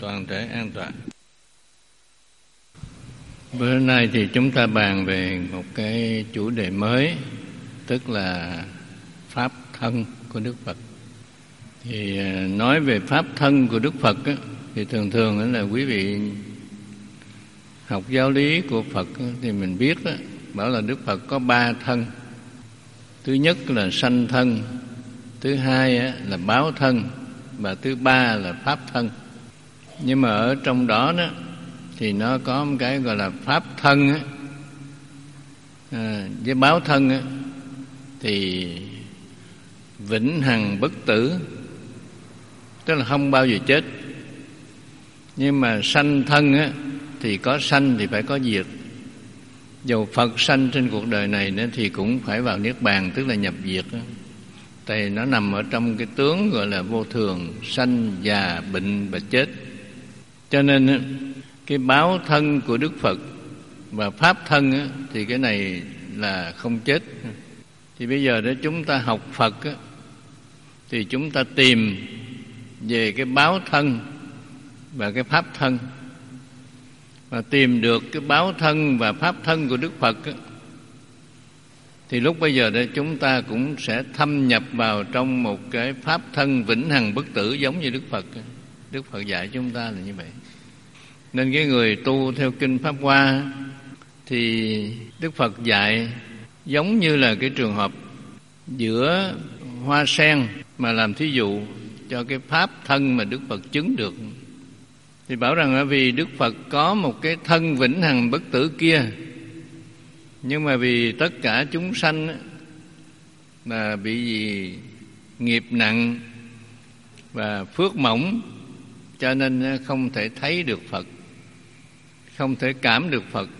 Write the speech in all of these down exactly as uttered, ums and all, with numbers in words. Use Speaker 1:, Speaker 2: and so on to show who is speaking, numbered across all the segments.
Speaker 1: toàn thể an toàn. Bữa nay thì chúng ta bàn về một cái chủ đề mới, tức là Pháp thân của Đức Phật. Thì nói về Pháp thân của Đức Phật á, thì thường thường là quý vị học giáo lý của Phật á, thì mình biết á, bảo là Đức Phật có ba thân. Thứ nhất là sanh thân, thứ hai á, là báo thân, và thứ ba là Pháp thân. Nhưng mà ở trong đó đó thì nó có một cái gọi là Pháp thân á, à, với báo thân á, thì vĩnh hằng bất tử, tức là không bao giờ chết. Nhưng mà sanh thân á, thì có sanh thì phải có diệt. Dầu Phật sanh trên cuộc đời này nữa thì cũng phải vào Niết Bàn, tức là nhập diệt đó. Tại nó nằm ở trong cái tướng gọi là vô thường, sanh, già, bệnh và chết. Cho nên cái báo thân của Đức Phật và Pháp thân á, thì cái này là không chết. Thì bây giờ đó chúng ta học Phật á, thì chúng ta tìm về cái báo thân và cái Pháp thân. Và tìm được cái báo thân và Pháp thân của Đức Phật á, thì lúc bây giờ đó chúng ta cũng sẽ thâm nhập vào trong một cái Pháp thân vĩnh hằng bất tử giống như Đức Phật. Đức Phật dạy chúng ta là như vậy. Nên cái người tu theo Kinh Pháp Hoa thì Đức Phật dạy giống như là cái trường hợp giữa hoa sen mà làm thí dụ cho cái Pháp thân mà Đức Phật chứng được. Thì bảo rằng là vì Đức Phật có một cái thân vĩnh hằng bất tử kia, nhưng mà vì tất cả chúng sanh là bị gì nghiệp nặng và phước mỏng, cho nên không thể thấy được Phật, không thể cảm được Phật,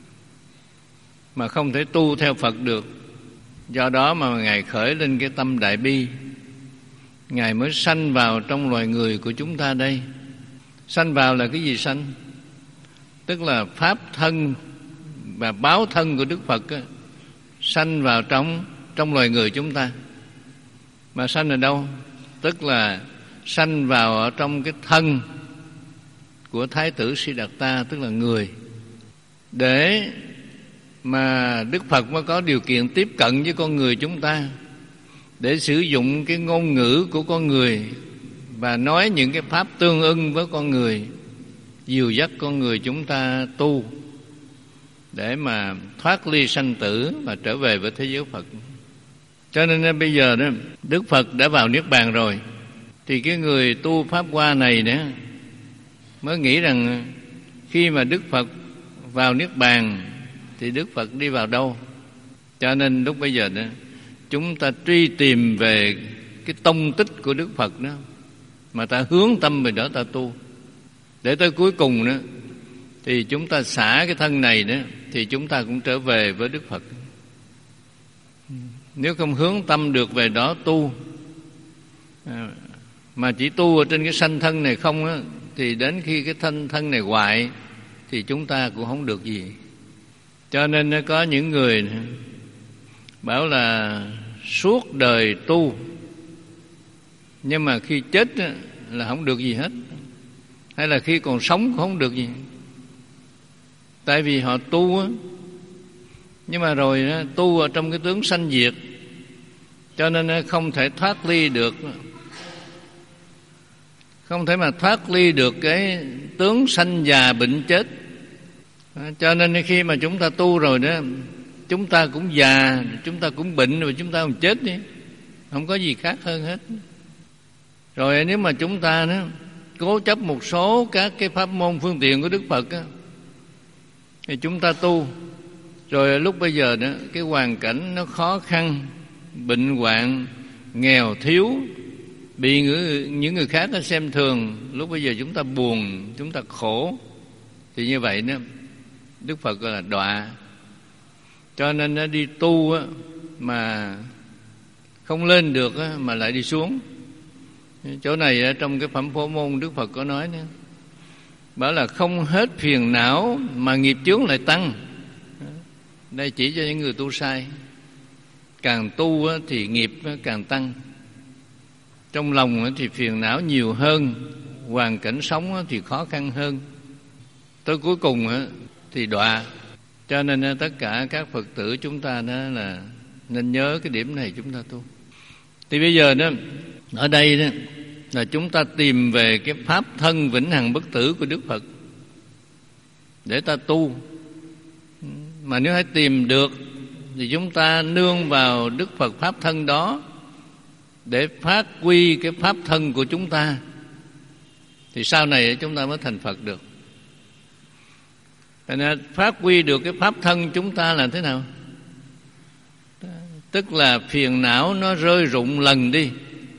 Speaker 1: mà không thể tu theo Phật được. Do đó mà Ngài khởi lên cái tâm đại bi, Ngài mới sanh vào trong loài người của chúng ta đây. Sanh vào là cái gì sanh? Tức là Pháp thân và báo thân của Đức Phật á, sanh vào trong trong loài người chúng ta. Mà sanh ở đâu? Tức là sanh vào ở trong cái thân của Thái tử Siddhartha, tức là người, để mà Đức Phật mới có điều kiện tiếp cận với con người chúng ta, để sử dụng cái ngôn ngữ của con người và nói những cái pháp tương ưng với con người, dìu dắt con người chúng ta tu để mà thoát ly sanh tử và trở về với thế giới Phật. Cho nên bây giờ đó Đức Phật đã vào Niết Bàn rồi, thì cái người tu Pháp Hoa này nữa mới nghĩ rằng khi mà Đức Phật vào Niết Bàn thì Đức Phật đi vào đâu. Cho nên lúc bây giờ đó chúng ta truy tìm về cái tông tích của Đức Phật đó, mà ta hướng tâm về đó ta tu, để tới cuối cùng đó thì chúng ta xả cái thân này đó, thì chúng ta cũng trở về với Đức Phật. Nếu không hướng tâm được về đó tu, mà chỉ tu ở trên cái sanh thân này không á, thì đến khi cái thân thân này hoại thì chúng ta cũng không được gì. Cho nên nó có những người bảo là suốt đời tu, nhưng mà khi chết á, là không được gì hết, hay là khi còn sống cũng không được gì. Tại vì họ tu á, nhưng mà rồi á, tu ở trong cái tướng sanh diệt, cho nên không thể thoát ly được, không thể mà thoát ly được cái tướng sanh già bệnh chết. Cho nên khi mà chúng ta tu rồi đó, chúng ta cũng già, chúng ta cũng bệnh, rồi chúng ta cũng chết đi, không có gì khác hơn hết. Rồi nếu mà chúng ta đó cố chấp một số các cái pháp môn phương tiện của Đức Phật á, thì chúng ta tu rồi lúc bây giờ đó cái hoàn cảnh nó khó khăn, bệnh hoạn, nghèo thiếu, bị người, những người khác nó xem thường, lúc bây giờ chúng ta buồn, chúng ta khổ, thì như vậy đó Đức Phật gọi là đọa. Cho nên nó đi tu á, mà không lên được á, mà lại đi xuống. Chỗ này ở trong cái Phẩm Phổ Môn Đức Phật có nói nữa, bảo là không hết phiền não mà nghiệp chướng lại tăng. Đây chỉ cho những người tu sai. Càng tu á, thì nghiệp càng tăng. Trong lòng thì phiền não nhiều hơn, hoàn cảnh sống thì khó khăn hơn, tới cuối cùng thì đọa. Cho nên tất cả các Phật tử chúng ta đó là nên nhớ cái điểm này chúng ta tu. Thì bây giờ đó, ở đây đó là chúng ta tìm về cái pháp thân vĩnh hằng bất tử của Đức Phật để ta tu. Mà nếu hãy tìm được thì chúng ta nương vào Đức Phật pháp thân đó để phát huy cái pháp thân của chúng ta, thì sau này chúng ta mới thành Phật được. Thế nên phát huy được cái pháp thân chúng ta là thế nào? Tức là phiền não nó rơi rụng lần đi,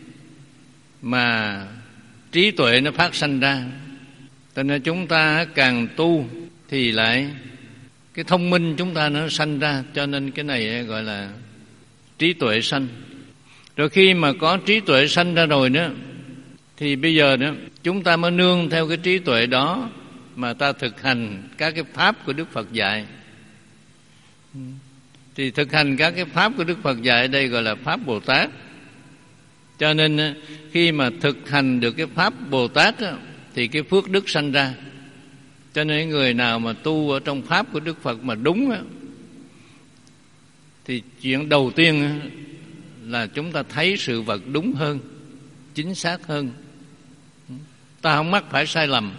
Speaker 1: mà trí tuệ nó phát sanh ra. Cho nên chúng ta càng tu thì lại cái thông minh chúng ta nó sanh ra. Cho nên cái này gọi là trí tuệ sanh. Rồi khi mà có trí tuệ sanh ra rồi nữa, thì bây giờ nữa chúng ta mới nương theo cái trí tuệ đó mà ta thực hành các cái pháp của Đức Phật dạy. Thì thực hành các cái pháp của Đức Phật dạy đây gọi là pháp Bồ Tát. Cho nên khi mà thực hành được cái pháp Bồ Tát đó, thì cái phước đức sanh ra. Cho nên người nào mà tu ở trong pháp của Đức Phật mà đúng đó, thì chuyện đầu tiên đó, là chúng ta thấy sự vật đúng hơn, chính xác hơn. Ta không mắc phải sai lầm.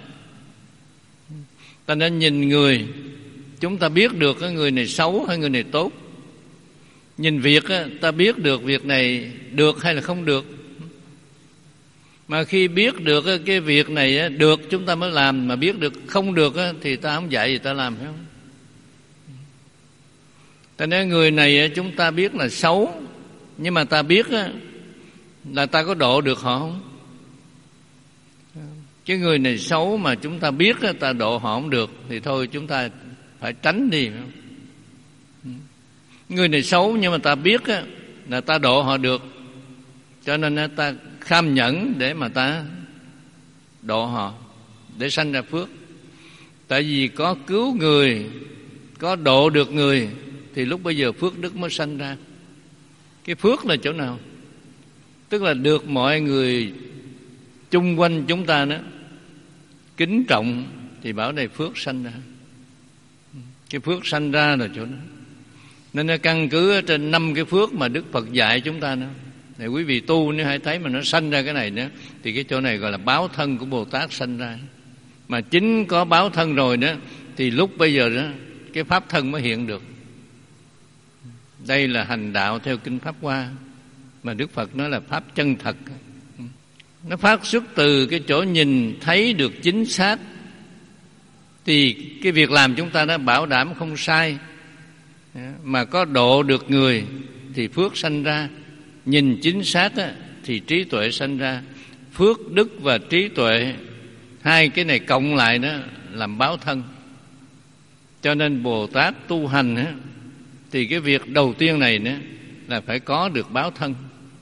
Speaker 1: Ta nên nhìn người, chúng ta biết được cái người này xấu hay người này tốt. Nhìn việc ta biết được việc này được hay là không được. Mà khi biết được cái việc này được chúng ta mới làm, mà biết được không được thì ta không dạy gì ta làm, phải không? Ta nói người này chúng ta biết là xấu, nhưng mà ta biết là ta có độ được họ không? Cái người này xấu mà chúng ta biết ta độ họ không được thì thôi chúng ta phải tránh đi, phải không? Người này xấu nhưng mà ta biết là ta độ họ được, cho nên ta kham nhẫn để mà ta độ họ, để sanh ra phước. Tại vì có cứu người, có độ được người thì lúc bây giờ phước đức mới sanh ra. Cái phước là chỗ nào? Tức là được mọi người chung quanh chúng ta đó kính trọng thì bảo đây phước sanh ra. Cái phước sanh ra là chỗ đó. Nên nó căn cứ trên năm cái phước mà Đức Phật dạy chúng ta nữa. Thì quý vị tu nếu hãy thấy mà nó sanh ra cái này nữa, thì cái chỗ này gọi là báo thân của Bồ Tát sanh ra. Mà chính có báo thân rồi đó thì lúc bây giờ đó cái pháp thân mới hiện được. Đây là hành đạo theo Kinh Pháp Hoa mà Đức Phật nói là pháp chân thật. Nó phát xuất từ cái chỗ nhìn thấy được chính xác, thì cái việc làm chúng ta đã bảo đảm không sai. Mà có độ được người thì phước sanh ra. Nhìn chính xác thì trí tuệ sanh ra. Phước đức và trí tuệ, hai cái này cộng lại đó làm báo thân. Cho nên Bồ Tát tu hành á, thì cái việc đầu tiên này nữa là phải có được báo thân.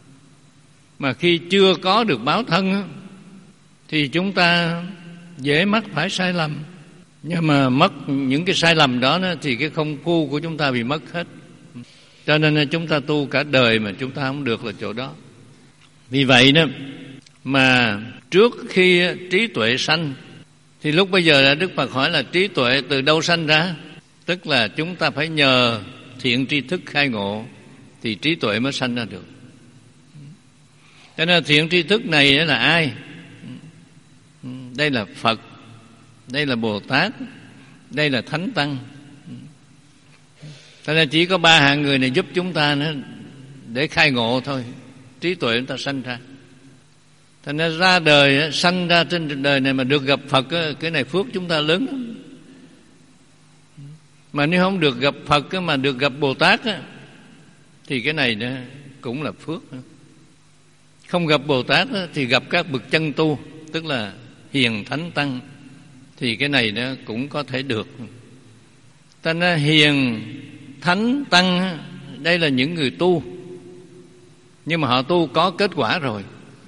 Speaker 1: Mà khi chưa có được báo thân á, thì chúng ta dễ mắc phải sai lầm. Nhưng mà mất những cái sai lầm đó, đó thì cái công phu của chúng ta bị mất hết. Cho nên chúng ta tu cả đời mà chúng ta không được là chỗ đó. Vì vậy đó mà trước khi trí tuệ sanh, thì lúc bây giờ là Đức Phật hỏi là trí tuệ từ đâu sanh ra? Tức là chúng ta phải nhờ thiện tri thức khai ngộ thì trí tuệ mới sanh ra được. Cho nên thiện tri thức này là ai? Đây là Phật, đây là Bồ Tát, đây là Thánh Tăng. Cho nên chỉ có ba hạng người này giúp chúng ta nữa để khai ngộ thôi, trí tuệ chúng ta sanh ra. Thành ra ra đời, sanh ra trên đời này mà được gặp Phật, cái này phước chúng ta lớn lắm. Mà nếu không được gặp Phật mà được gặp Bồ Tát thì cái này cũng là phước. Không gặp Bồ Tát thì gặp các bậc chân tu, tức là hiền thánh tăng, thì cái này nó cũng có thể được. Ta nói hiền thánh tăng đây là những người tu, nhưng mà họ tu có kết quả rồi.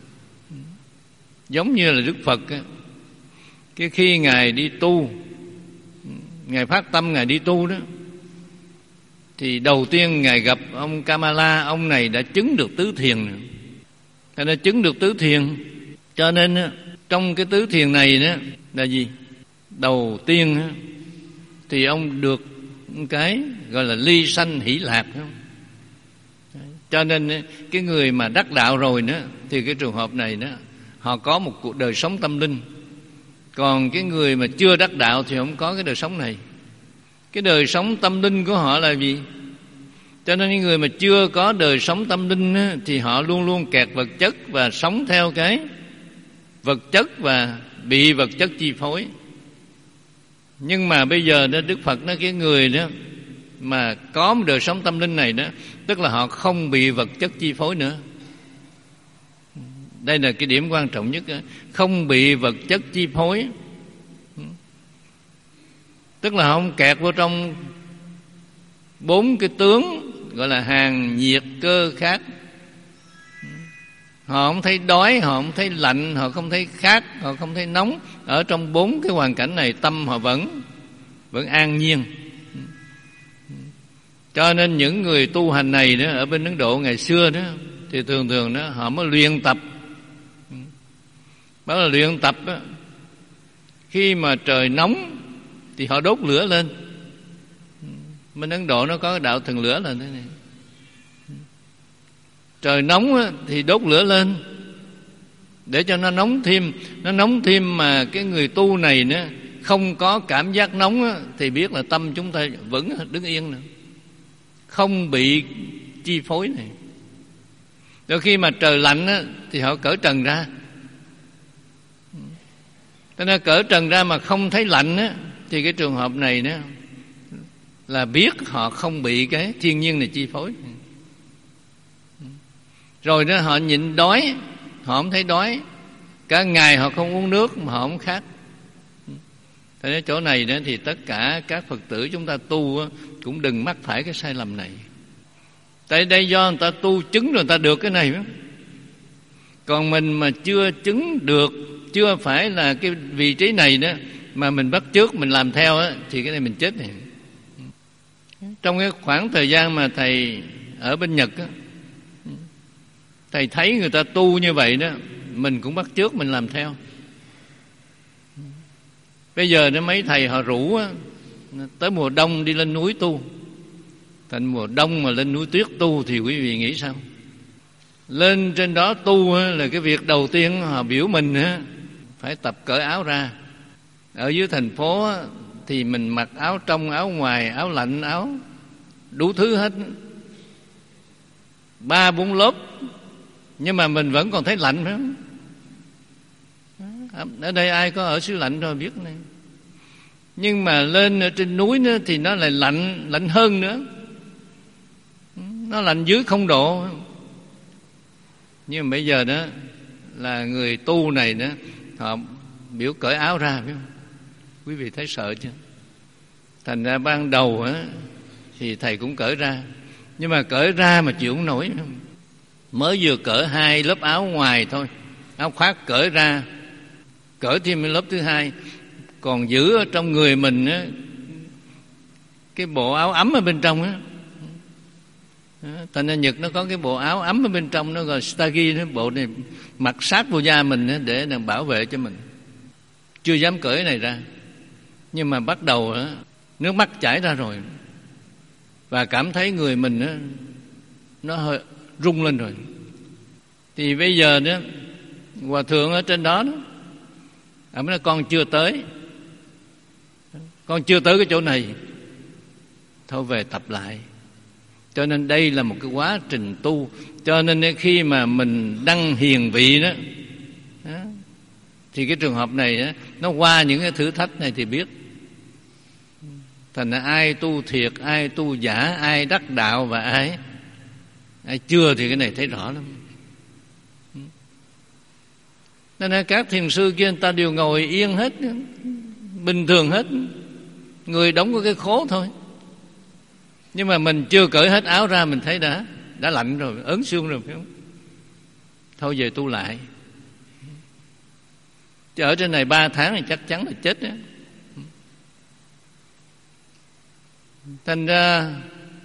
Speaker 1: Giống như là Đức Phật, cái khi Ngài đi tu, Ngài phát tâm Ngài đi tu đó, thì đầu tiên Ngài gặp ông Kamala, ông này đã chứng được tứ thiền. Ngài đã chứng được tứ thiền, cho nên Trong cái tứ thiền này đó là gì? Đầu tiên đó, thì ông được cái gọi là ly sanh hỷ lạc, không? Cho nên cái người mà đắc đạo rồi đó, thì cái trường hợp này đó, họ có một cuộc đời sống tâm linh. Còn cái người mà chưa đắc đạo thì không có cái đời sống này. Cái đời sống tâm linh của họ là gì? Cho nên những người mà chưa có đời sống tâm linh á, thì họ luôn luôn kẹt vật chất và sống theo cái vật chất và bị vật chất chi phối. Nhưng mà bây giờ đó, Đức Phật nói cái người đó mà có một đời sống tâm linh này đó, tức là họ không bị vật chất chi phối nữa. Đây là cái điểm quan trọng nhất đó. Không bị vật chất chi phối, tức là họ không kẹt vào trong bốn cái tướng gọi là hàng nhiệt cơ khát. Họ không thấy đói, họ không thấy lạnh, họ không thấy khát, họ không thấy nóng. Ở trong bốn cái hoàn cảnh này, tâm họ vẫn vẫn an nhiên. Cho nên những người tu hành này đó, ở bên Ấn Độ ngày xưa đó, thì thường thường đó họ mới luyện tập. Đó là luyện tập đó. Khi mà trời nóng thì họ đốt lửa lên. Bên Ấn Độ nó có đạo thần lửa là thế này. Trời nóng á, thì đốt lửa lên để cho nó nóng thêm. Nó nóng thêm mà cái người tu này nữa không có cảm giác nóng á, thì biết là tâm chúng ta vẫn đứng yên nữa, không bị chi phối này. Đôi khi mà trời lạnh á, thì họ cởi trần ra. Cho nên cởi trần ra mà không thấy lạnh á, thì cái trường hợp này nữa là biết họ không bị cái thiên nhiên này chi phối. Rồi đó họ nhịn đói, họ không thấy đói. Cả ngày họ không uống nước mà họ không khát. Thế nên chỗ này đó thì tất cả các Phật tử chúng ta tu cũng đừng mắc phải cái sai lầm này. Tại đây do người ta tu chứng rồi người ta được cái này. Còn mình mà chưa chứng được, chưa phải là cái vị trí này đó, mà mình bắt chước mình làm theo á, thì cái này mình chết này. Trong cái khoảng thời gian mà thầy ở bên Nhật á, thầy thấy người ta tu như vậy đó, mình cũng bắt chước mình làm theo. Bây giờ nó mấy thầy họ rủ á, tới mùa đông đi lên núi tu. Thành mùa đông mà lên núi tuyết tu thì quý vị nghĩ sao? Lên trên đó tu á, là cái việc đầu tiên họ biểu mình á, phải tập cởi áo ra. Ở dưới thành phố á, thì mình mặc áo trong, áo ngoài, áo lạnh, áo đủ thứ hết, ba bốn lớp, nhưng mà mình vẫn còn thấy lạnh phải không? Ở đây ai có ở xứ lạnh rồi biết này. Nhưng mà lên ở trên núi nữa thì nó lại lạnh, lạnh hơn nữa. Nó lạnh dưới không độ. Nhưng mà bây giờ đó là người tu này đó, họ biểu cởi áo ra, phải không? Quý vị thấy sợ chưa? Thành ra ban đầu á thì thầy cũng cởi ra, nhưng mà cởi ra mà chịu không nổi. Mới vừa cởi hai lớp áo ngoài thôi, áo khoác cởi ra, cởi thêm lớp thứ hai, còn giữ ở trong người mình á, cái bộ áo ấm ở bên trong á. Thành ra Nhật nó có cái bộ áo ấm ở bên trong, nó gọi stagi, nó bộ này mặc sát vô da mình á, để làm bảo vệ cho mình. Chưa dám cởi cái này ra, nhưng mà bắt đầu á, nước mắt chảy ra rồi, và cảm thấy người mình á, nó hơi rung lên rồi. Thì bây giờ đó, hòa thượng ở trên đó đó, ông nói con chưa tới, con chưa tới cái chỗ này, thôi về tập lại. Cho nên đây là một cái quá trình tu. Cho nên khi mà mình đăng hiền vị đó, đó thì cái trường hợp này đó, nó qua những cái thử thách này thì biết. Thành ra ai tu thiệt, ai tu giả, ai đắc đạo và ai ai chưa thì cái này thấy rõ lắm. Nên các thiền sư kia người ta đều ngồi yên hết, bình thường hết, người đóng có cái khố thôi. Nhưng mà mình chưa cởi hết áo ra, mình thấy đã đã lạnh rồi, ớn xương rồi, phải không? Thôi về tu lại. Chứ ở trên này ba tháng thì chắc chắn là chết đó. Thành ra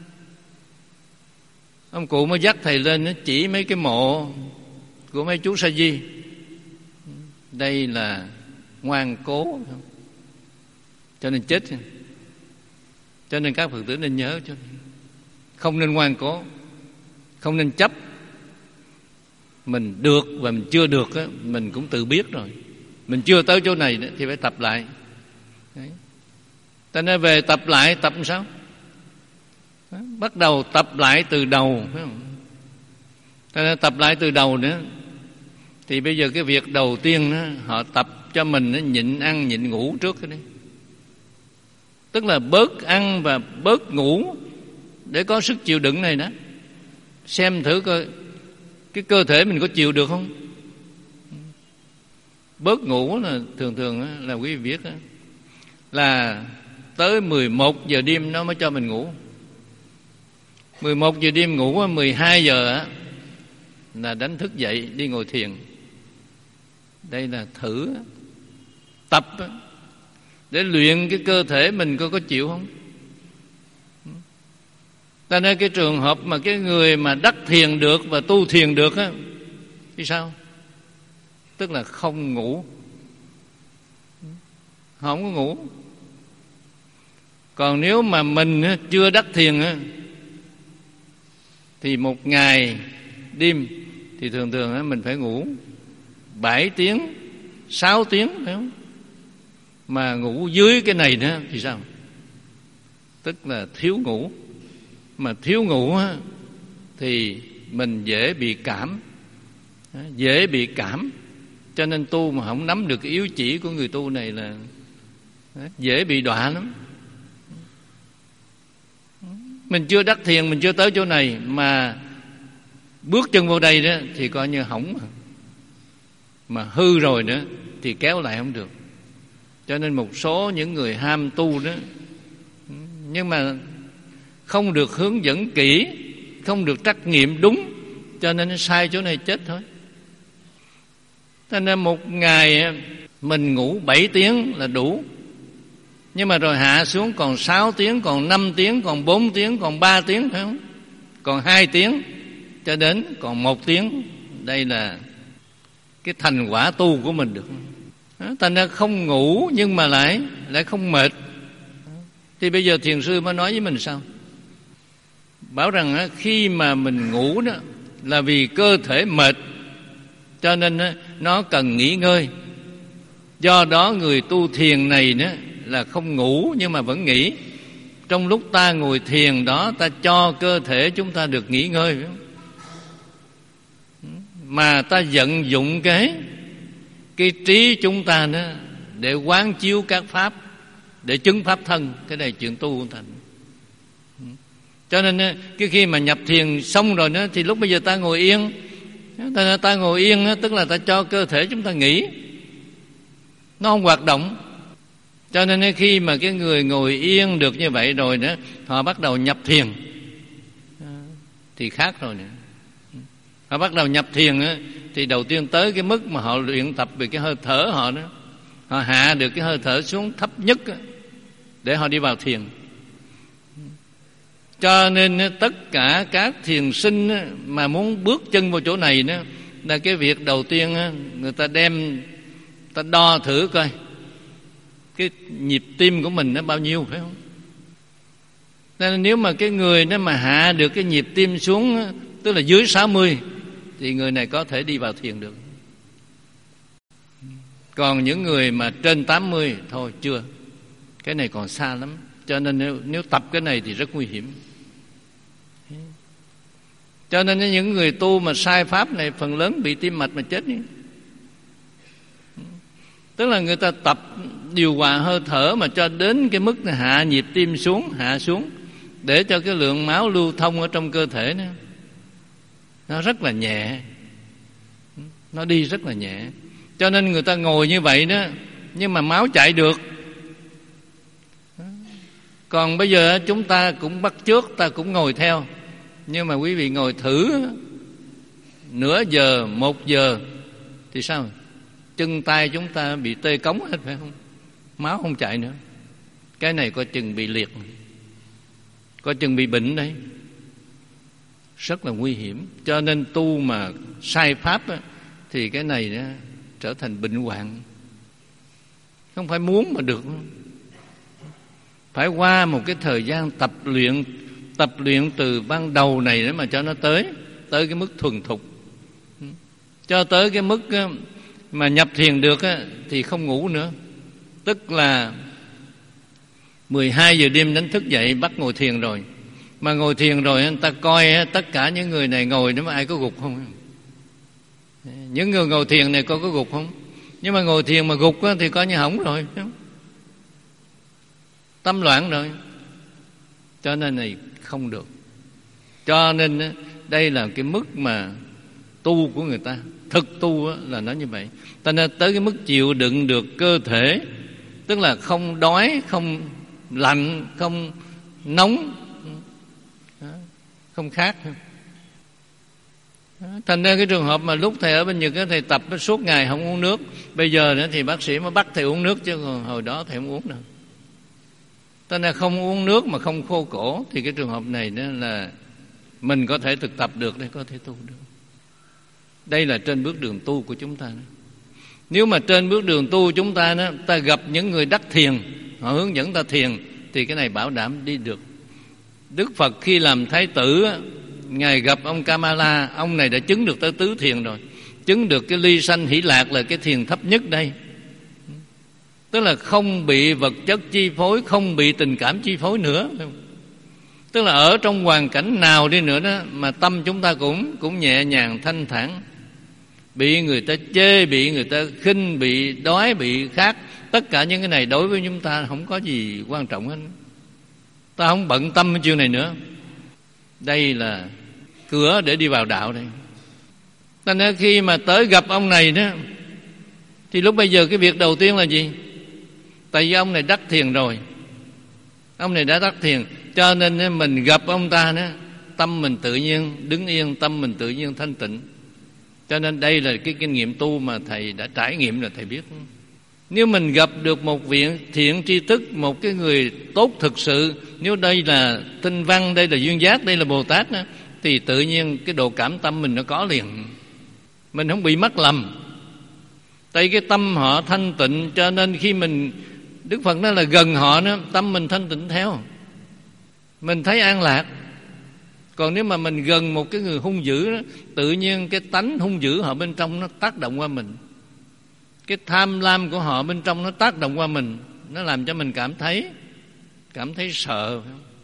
Speaker 1: ông cụ mới dắt thầy lên, nó chỉ mấy cái mộ của mấy chú Sa Di, đây là ngoan cố, cho nên chết. Cho nên các Phật tử nên nhớ, cho không nên ngoan cố, không nên chấp. Mình được và mình chưa được á, mình cũng tự biết rồi. Mình chưa tới chỗ này thì phải tập lại. Đấy. Ta nói về tập lại, tập làm sao? Đó, bắt đầu tập lại từ đầu, phải không? Ta nói tập lại từ đầu nữa. Thì bây giờ cái việc đầu tiên đó, họ tập cho mình đó, nhịn ăn nhịn ngủ trước cái đấy. Tức là bớt ăn và bớt ngủ để có sức chịu đựng này đó. Xem thử coi cái cơ thể mình có chịu được không. Bớt ngủ là thường thường là quý vị biết đó, là tới mười một giờ đêm nó mới cho mình ngủ. Mười một giờ đêm ngủ, mười hai giờ là đánh thức dậy đi ngồi thiền. Đây là thử tập để luyện cái cơ thể mình coi có chịu không. Ta nói cái trường hợp mà cái người mà đắc thiền được và tu thiền được á, thì sao? Tức là không ngủ, không có ngủ. Còn nếu mà mình chưa đắc thiền á, thì một ngày đêm thì thường thường mình phải ngủ bảy tiếng, sáu tiếng, phải không? Mà ngủ dưới cái này nữa thì sao? Tức là thiếu ngủ. Mà thiếu ngủ á, thì mình dễ bị cảm, dễ bị cảm. Cho nên tu mà không nắm được cái yếu chỉ của người tu này là dễ bị đọa lắm. Mình chưa đắc thiền, mình chưa tới chỗ này mà bước chân vào đây đó thì coi như hỏng. Mà hư rồi nữa thì kéo lại không được. Cho nên một số những người ham tu đó, nhưng mà không được hướng dẫn kỹ, không được trắc nghiệm đúng, cho nên nó sai chỗ này chết thôi. Cho nên một ngày mình ngủ bảy tiếng là đủ. Nhưng mà rồi hạ xuống còn sáu tiếng, còn năm tiếng, còn bốn tiếng, còn ba tiếng, phải không? Còn hai tiếng, cho đến còn một tiếng. Đây là cái thành quả tu của mình được. Thành ra không ngủ nhưng mà lại lại không mệt. Thì bây giờ thiền sư mới nói với mình sao? Bảo rằng khi mà mình ngủ đó là vì cơ thể mệt, cho nên nó cần nghỉ ngơi. Do đó người tu thiền này đó là không ngủ nhưng mà vẫn nghỉ. Trong lúc ta ngồi thiền đó, ta cho cơ thể chúng ta được nghỉ ngơi, phải không? Mà ta vận dụng cái cái trí chúng ta đó để quán chiếu các pháp, để chứng pháp thân. Cái này chuyện tu không thành. Cho nên cái khi mà nhập thiền xong rồi đó, thì lúc bây giờ ta ngồi yên. Ta, ta ngồi yên đó, tức là ta cho cơ thể chúng ta nghỉ, nó không hoạt động. Cho nên khi mà cái người ngồi yên được như vậy rồi đó, họ bắt đầu nhập thiền thì khác rồi nữa. Họ bắt đầu nhập thiền á, thì đầu tiên tới cái mức mà họ luyện tập về cái hơi thở họ đó, họ hạ được cái hơi thở xuống thấp nhất á, để họ đi vào thiền. Cho nên tất cả các thiền sinh á, mà muốn bước chân vào chỗ này đó, là cái việc đầu tiên á, người ta đem ta đo thử coi cái nhịp tim của mình nó bao nhiêu, phải không? Nên nếu mà cái người nó mà hạ được cái nhịp tim xuống á, tức là dưới sáu mươi, thì người này có thể đi vào thiền được. Còn những người mà trên tám mươi thôi chưa, cái này còn xa lắm. Cho nên nếu, nếu tập cái này thì rất nguy hiểm. Cho nên những người tu mà sai pháp này phần lớn bị tim mạch mà chết. Tức là người ta tập điều hòa hơi thở mà cho đến cái mức là hạ nhịp tim xuống, hạ xuống, để cho cái lượng máu lưu thông ở trong cơ thể nó nó rất là nhẹ, nó đi rất là nhẹ. Cho nên người ta ngồi như vậy đó, nhưng mà máu chạy được. Còn bây giờ chúng ta cũng bắt chước, ta cũng ngồi theo. Nhưng mà quý vị ngồi thử nửa giờ, một giờ thì sao? Chân tay chúng ta bị tê cống hết, phải không? Máu không chạy nữa. Cái này coi chừng bị liệt, coi chừng bị bệnh đấy. Rất là nguy hiểm. Cho nên tu mà sai pháp á, thì cái này đó, trở thành bệnh hoạn. Không phải muốn mà được, phải qua một cái thời gian tập luyện, tập luyện từ ban đầu này để mà cho nó tới tới cái mức thuần thục, cho tới cái mức mà nhập thiền được thì không ngủ nữa. Tức là mười hai giờ đêm đánh thức dậy bắt ngồi thiền rồi. Mà ngồi thiền rồi người ta coi tất cả những người này ngồi nếu mà ai có gục không. Những người ngồi thiền này có có gục không? Nhưng mà ngồi thiền mà gục thì coi như hỏng rồi, tâm loạn rồi. Cho nên này không được. Cho nên đây là cái mức mà tu của người ta. Thực tu là nó như vậy. Ta nên tới cái mức chịu đựng được cơ thể, tức là không đói, không lạnh, không nóng, không khát. Thành ra cái trường hợp mà lúc thầy ở bên Nhật thầy tập suốt ngày không uống nước. Bây giờ nữa thì bác sĩ mới bắt thầy uống nước, chứ còn hồi đó thầy không uống đâu. Thành ra không uống nước mà không khô cổ thì cái trường hợp này đó là mình có thể thực tập được để có thể tu được. Đây là trên bước đường tu của chúng ta. Nếu mà trên bước đường tu chúng ta đó, ta gặp những người đắc thiền, họ hướng dẫn ta thiền, thì cái này bảo đảm đi được. Đức Phật khi làm thái tử, Ngài gặp ông Kamala, ông này đã chứng được tới tứ thiền rồi, chứng được cái ly sanh hỷ lạc là cái thiền thấp nhất đây. Tức là không bị vật chất chi phối, không bị tình cảm chi phối nữa. Tức là ở trong hoàn cảnh nào đi nữa đó mà tâm chúng ta cũng cũng nhẹ nhàng thanh thản. Bị người ta chê, bị người ta khinh, bị đói, bị khát, tất cả những cái này đối với chúng ta không có gì quan trọng hết. Ta không bận tâm cái chuyện này nữa. Đây là cửa để đi vào đạo đây. Ta nói khi mà tới gặp ông này đó, thì lúc bây giờ cái việc đầu tiên là gì? Tại vì ông này đắc thiền rồi, ông này đã đắc thiền, cho nên mình gặp ông ta đó, tâm mình tự nhiên đứng yên, tâm mình tự nhiên thanh tịnh. Cho nên đây là cái kinh nghiệm tu mà thầy đã trải nghiệm là thầy biết. Nếu mình gặp được một vị thiện tri thức, một cái người tốt thực sự, nếu đây là tinh văn, đây là duyên giác, đây là Bồ Tát đó, thì tự nhiên cái độ cảm tâm mình nó có liền. Mình không bị mắc lầm. Tại cái tâm họ thanh tịnh, cho nên khi mình, Đức Phật nói là gần họ đó, tâm mình thanh tịnh theo, mình thấy an lạc. Còn nếu mà mình gần một cái người hung dữ đó, tự nhiên cái tánh hung dữ họ bên trong nó tác động qua mình, cái tham lam của họ bên trong nó tác động qua mình, nó làm cho mình cảm thấy cảm thấy sợ.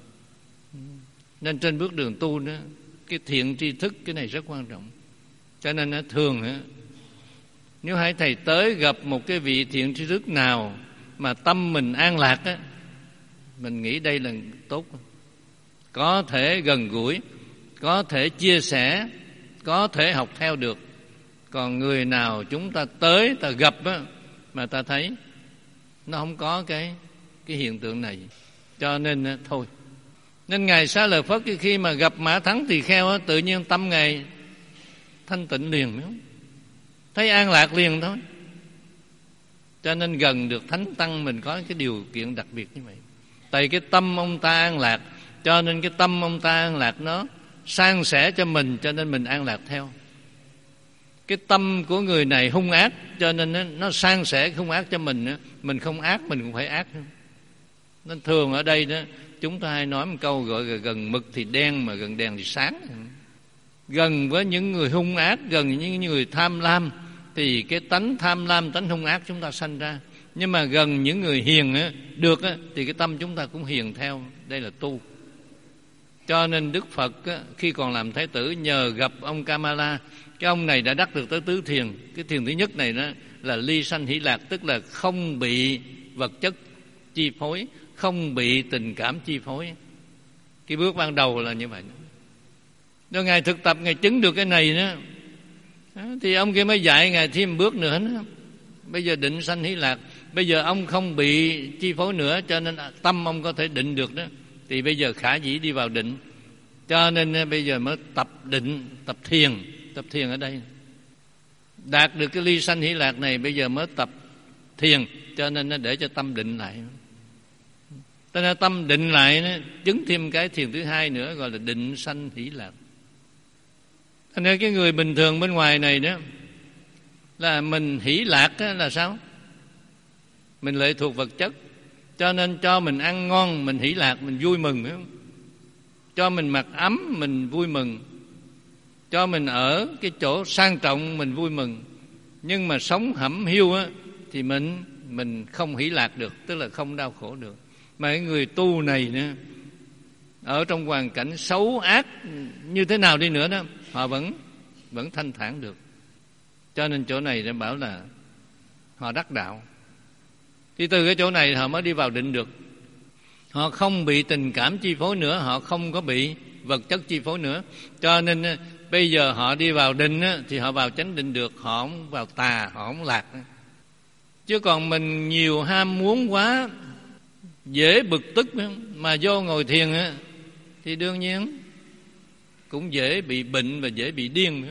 Speaker 1: Nên trên bước đường tu đó, cái thiện tri thức cái này rất quan trọng. Cho nên thường nếu hai thầy tới gặp một cái vị thiện tri thức nào mà tâm mình an lạc á, mình nghĩ đây là tốt, có thể gần gũi, có thể chia sẻ, có thể học theo được. Còn người nào chúng ta tới ta gặp á, mà ta thấy nó không có cái cái hiện tượng này, cho nên thôi. Nên Ngài Xá Lợi Phất khi mà gặp Mã Thắng Tỳ Kheo á, tự nhiên tâm Ngài thanh tịnh liền, thấy an lạc liền thôi. Cho nên gần được Thánh Tăng mình có cái điều kiện đặc biệt như vậy. Tại cái tâm ông ta an lạc, cho nên cái tâm ông ta an lạc nó san sẻ cho mình, cho nên mình an lạc theo. Cái tâm của người này hung ác, cho nên nó san sẻ hung ác cho mình. Mình không ác mình cũng phải ác. Nên thường ở đây đó, chúng ta hay nói một câu gọi là gần mực thì đen, mà gần đèn thì sáng. Gần với những người hung ác, gần với những người tham lam, thì cái tánh tham lam, tánh hung ác chúng ta sanh ra. Nhưng mà gần những người hiền á, được á, thì cái tâm chúng ta cũng hiền theo. Đây là tu. Cho nên Đức Phật á, khi còn làm thái tử, nhờ gặp ông Kamala, cái ông này đã đắc được tới tứ thiền. Cái thiền thứ nhất này đó là ly sanh hỷ lạc, tức là không bị vật chất chi phối, không bị tình cảm chi phối. Cái bước ban đầu là như vậy. Rồi Ngài thực tập, Ngài chứng được cái này đó, thì ông kia mới dạy Ngài thêm một bước nữa đó. Bây giờ định sanh hỷ lạc, bây giờ ông không bị chi phối nữa, cho nên tâm ông có thể định được đó. Thì bây giờ khả dĩ đi vào định, cho nên bây giờ mới tập định, tập thiền. Tập thiền ở đây đạt được cái ly sanh hỷ lạc này, bây giờ mới tập thiền, cho nên nó để cho tâm định lại. Cho nên tâm định lại nó chứng thêm cái thiền thứ hai nữa, gọi là định sanh hỷ lạc. Cho nên cái người bình thường bên ngoài này đó là mình hỷ lạc là sao? Mình lệ thuộc vật chất, cho nên cho mình ăn ngon mình hỷ lạc, mình vui mừng, phải không? Cho mình mặc ấm mình vui mừng, cho mình ở cái chỗ sang trọng mình vui mừng. Nhưng mà sống hẩm hiu á thì mình mình không hỷ lạc được, tức là không đau khổ được. Mà cái người tu này nữa, ở trong hoàn cảnh xấu ác như thế nào đi nữa đó, họ vẫn vẫn thanh thản được. Cho nên chỗ này đã bảo là họ đắc đạo. Thì từ cái chỗ này họ mới đi vào định được. Họ không bị tình cảm chi phối nữa, họ không có bị vật chất chi phối nữa. Cho nên bây giờ họ đi vào định thì họ vào chánh định được, họ không vào tà, họ không lạc. Chứ còn mình nhiều ham muốn quá, dễ bực tức, mà vô ngồi thiền thì đương nhiên cũng dễ bị bệnh và dễ bị điên.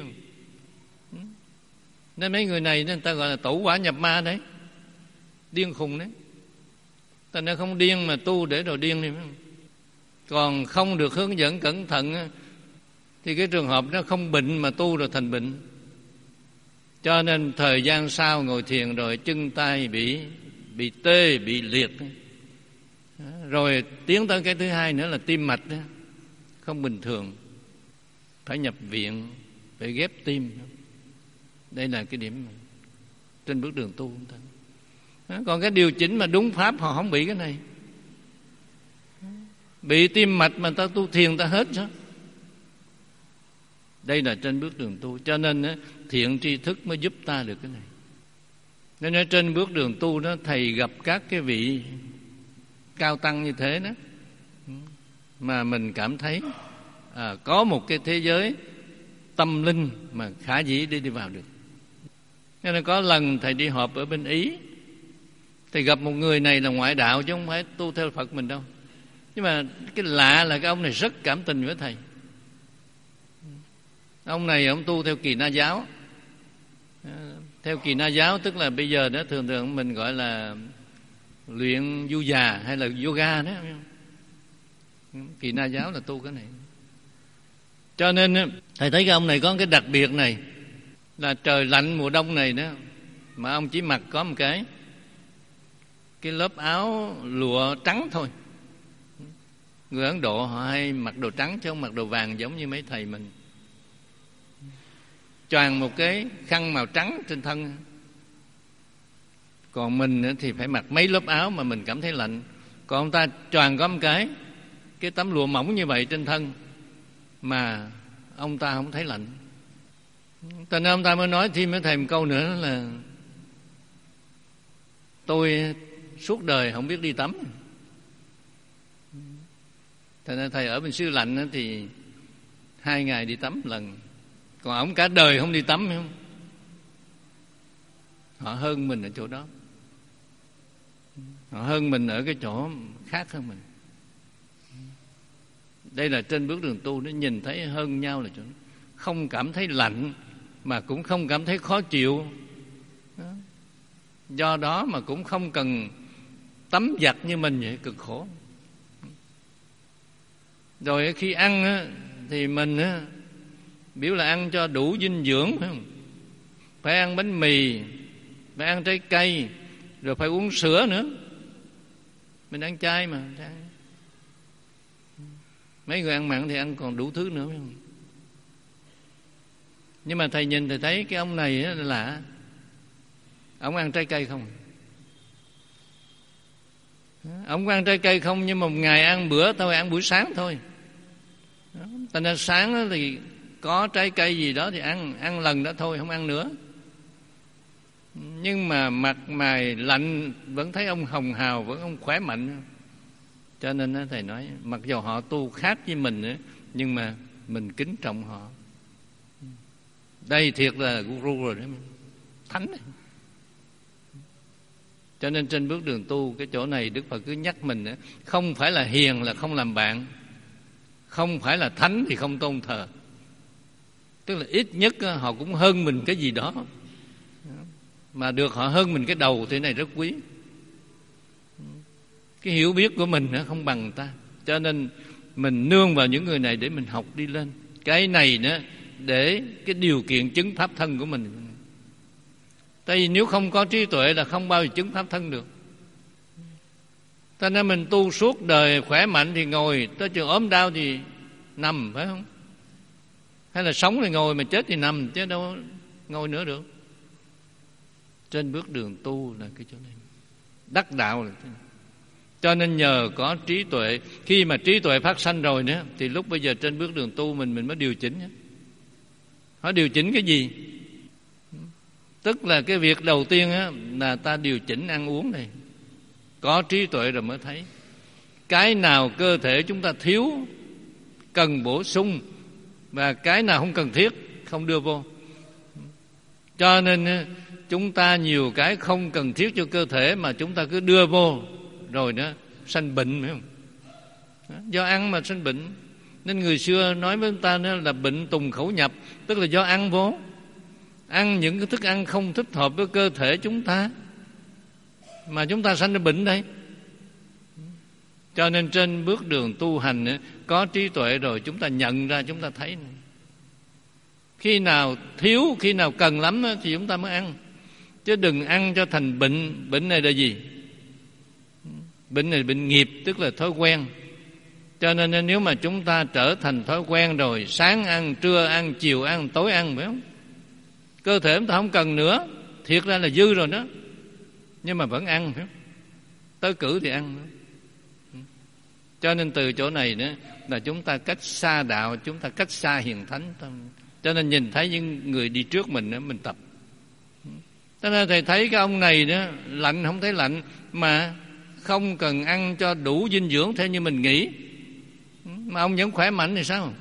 Speaker 1: Nên mấy người này người ta gọi là tẩu quả nhập ma đấy, điên khùng đấy. Ta nó không điên mà tu để rồi điên đi. Còn không được hướng dẫn cẩn thận thì cái trường hợp nó không bệnh mà tu rồi thành bệnh. Cho nên thời gian sau ngồi thiền rồi chân tay bị bị tê, bị liệt. Rồi tiến tới cái thứ hai nữa là tim mạch đó, không bình thường, phải nhập viện, phải ghép tim. Đây là cái điểm trên bước đường tu chúng ta. Còn cái điều chỉnh mà đúng pháp họ không bị cái này. Bị tim mạch mà ta tu thiền ta hết sao? Đây là trên bước đường tu. Cho nên thiện tri thức mới giúp ta được cái này. Nên ở trên bước đường tu đó, thầy gặp các cái vị cao tăng như thế đó, mà mình cảm thấy à, có một cái thế giới tâm linh mà khả dĩ đi đi vào được. Nên có lần thầy đi họp ở bên Ý, thầy gặp một người này là ngoại đạo chứ không phải tu theo Phật mình đâu. Nhưng mà cái lạ là cái ông này rất cảm tình với thầy. Ông này ông tu theo Kỳ Na giáo. Theo Kỳ Na giáo tức là bây giờ đó thường thường mình gọi là luyện du già hay là yoga đó. Kỳ Na giáo là tu cái này. Cho nên thầy thấy cái ông này có cái đặc biệt này, là trời lạnh mùa đông này đó mà ông chỉ mặc có một cái cái lớp áo lụa trắng thôi. Người Ấn Độ họ hay mặc đồ trắng chứ không mặc đồ vàng giống như mấy thầy mình. Choàng một cái khăn màu trắng trên thân. Còn mình thì phải mặc mấy lớp áo mà mình cảm thấy lạnh. Còn ông ta choàng có một cái cái tấm lụa mỏng như vậy trên thân mà ông ta không thấy lạnh. Cho nên ông ta mới nói thêm với thầy một câu nữa là tôi suốt đời không biết đi tắm. Thành ra thầy ở bên xứ lạnh thì hai ngày đi tắm lần. Còn ổng cả đời không đi tắm, phải không? Họ hơn mình ở chỗ đó. Họ hơn mình ở cái chỗ khác hơn mình. Đây là trên bước đường tu, nó nhìn thấy hơn nhau là chỗ đó. Không cảm thấy lạnh mà cũng không cảm thấy khó chịu. Do đó mà cũng không cần tắm giặt như mình vậy, cực khổ. Rồi khi ăn á, thì mình á, biểu là ăn cho đủ dinh dưỡng, phải không? Phải ăn bánh mì, phải ăn trái cây, rồi phải uống sữa nữa. Mình ăn chay mà. Mấy người ăn mặn thì ăn còn đủ thứ nữa, phải không? Nhưng mà thầy nhìn thầy thấy cái ông này là lạ. Ông ăn trái cây không? Ông ăn trái cây không, nhưng mà một ngày ăn bữa thôi, ăn buổi sáng thôi. Thành ra sáng thì có trái cây gì đó thì ăn, ăn lần đó thôi, không ăn nữa. Nhưng mà mặt mày lạnh vẫn thấy ông hồng hào, vẫn ông khỏe mạnh. Cho nên thầy nói mặc dù họ tu khác với mình nữa, nhưng mà mình kính trọng họ. Đây thiệt là guru rồi đó, thánh này. Cho nên trên bước đường tu, cái chỗ này Đức Phật cứ nhắc mình nữa, không phải là hiền là không làm bạn, không phải là thánh thì không tôn thờ. Tức là ít nhất họ cũng hơn mình cái gì đó, mà được họ hơn mình cái đầu thì này rất quý. Cái hiểu biết của mình không bằng người ta, cho nên mình nương vào những người này để mình học đi lên. Cái này nữa để cái điều kiện chứng pháp thân của mình. Tại vì nếu không có trí tuệ là không bao giờ chứng pháp thân được. Cho nên mình tu suốt đời khỏe mạnh thì ngồi, tới trường ốm đau thì nằm, phải không? Hay là sống thì ngồi, mà chết thì nằm, chứ đâu ngồi nữa được. Trên bước đường tu là cái chỗ này, đắc đạo là thế này. Cho nên nhờ có trí tuệ, khi mà trí tuệ phát sanh rồi nữa, thì lúc bây giờ trên bước đường tu mình mình mới điều chỉnh. Họ điều chỉnh cái gì? Tức là cái việc đầu tiên á, là ta điều chỉnh ăn uống này. Có trí tuệ rồi mới thấy cái nào cơ thể chúng ta thiếu, cần bổ sung, và cái nào không cần thiết, không đưa vô. Cho nên chúng ta nhiều cái không cần thiết cho cơ thể mà chúng ta cứ đưa vô, rồi nó sanh bệnh, phải không? Do ăn mà sanh bệnh. Nên người xưa nói với chúng ta là bệnh tùng khẩu nhập, tức là do ăn vô. Ăn những cái thức ăn không thích hợp với cơ thể chúng ta mà chúng ta sanh ra bệnh đây. Cho nên trên bước đường tu hành có trí tuệ rồi, chúng ta nhận ra, chúng ta thấy khi nào thiếu, khi nào cần lắm thì chúng ta mới ăn. Chứ đừng ăn cho thành bệnh. Bệnh này là gì? Bệnh này là bệnh nghiệp, tức là thói quen. Cho nên nếu mà chúng ta trở thành thói quen rồi, sáng ăn, trưa ăn, chiều ăn, tối ăn, phải không? Cơ thể chúng ta không cần nữa, thiệt ra là dư rồi đó, nhưng mà vẫn ăn, phải không? Tới cử thì ăn nữa. Cho nên từ chỗ này nữa là chúng ta cách xa đạo, chúng ta cách xa hiền thánh. Cho nên nhìn thấy những người đi trước mình nữa, mình tập. Cho nên thầy thấy cái ông này nữa, lạnh không thấy lạnh, mà không cần ăn cho đủ dinh dưỡng theo như mình nghĩ, mà ông vẫn khỏe mạnh thì sao?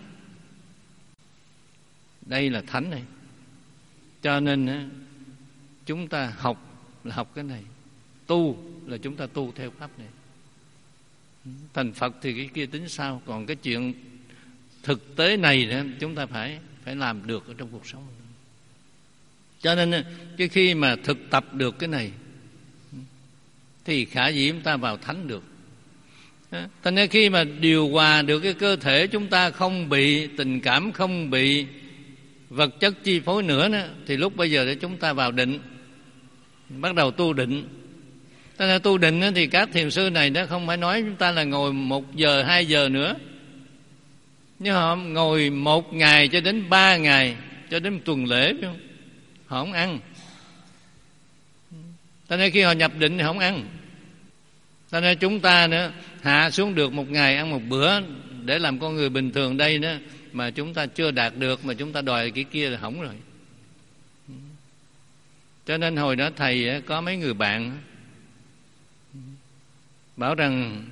Speaker 1: Đây là thánh này. Cho nên chúng ta học là học cái này, tu là chúng ta tu theo pháp này. Thành Phật thì cái kia tính sao. Còn cái chuyện thực tế này đó, chúng ta phải phải làm được ở trong cuộc sống. Cho nên cái khi mà thực tập được cái này thì khả dĩ chúng ta vào thánh được. Cho nên khi mà điều hòa được cái cơ thể chúng ta, không bị tình cảm, không bị vật chất chi phối nữa, nữa thì lúc bây giờ để chúng ta vào định, bắt đầu tu định. Cho nên tu định thì các thiền sư này nó không phải nói chúng ta là ngồi một giờ, hai giờ nữa, nhưng họ ngồi một ngày cho đến ba ngày, cho đến một tuần lễ, phải không? Họ không ăn. Cho nên khi họ nhập định thì không ăn. Cho nên chúng ta nữa hạ xuống được một ngày ăn một bữa để làm con người bình thường đây nữa, mà chúng ta chưa đạt được, mà chúng ta đòi cái kia là hỏng rồi. Cho nên hồi đó thầy có mấy người bạn bảo rằng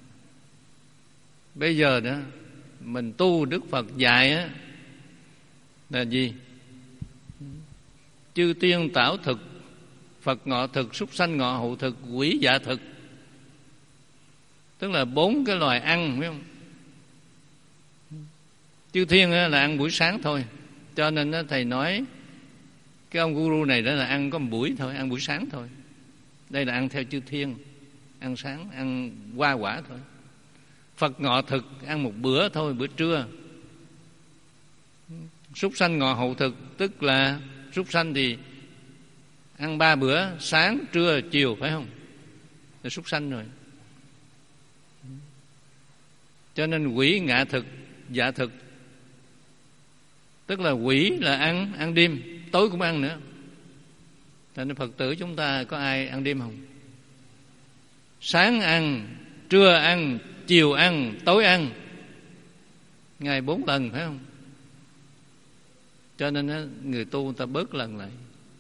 Speaker 1: bây giờ đó mình tu Đức Phật dạy á là gì? Chư tiên tảo thực, Phật ngọ thực, súc sanh ngọ hậu thực, quỷ dạ thực. Tức là bốn cái loài ăn, phải không? Chư thiên là ăn buổi sáng thôi. Cho nên thầy nói cái ông guru này đó là ăn có một buổi thôi, ăn buổi sáng thôi. Đây là ăn theo chư thiên, ăn sáng, ăn hoa quả thôi. Phật ngọ thực ăn một bữa thôi, bữa trưa. Súc sanh ngọ hậu thực, tức là súc sanh thì ăn ba bữa, sáng, trưa, chiều, phải không? Là súc sanh rồi. Cho nên quỷ ngạ thực, dạ thực, tức là quỷ là ăn, ăn đêm, tối cũng ăn nữa. Cho nên Phật tử chúng ta có ai ăn đêm không? Sáng ăn, trưa ăn, chiều ăn, tối ăn, ngày bốn lần, phải không? Cho nên người tu người ta bớt lần lại,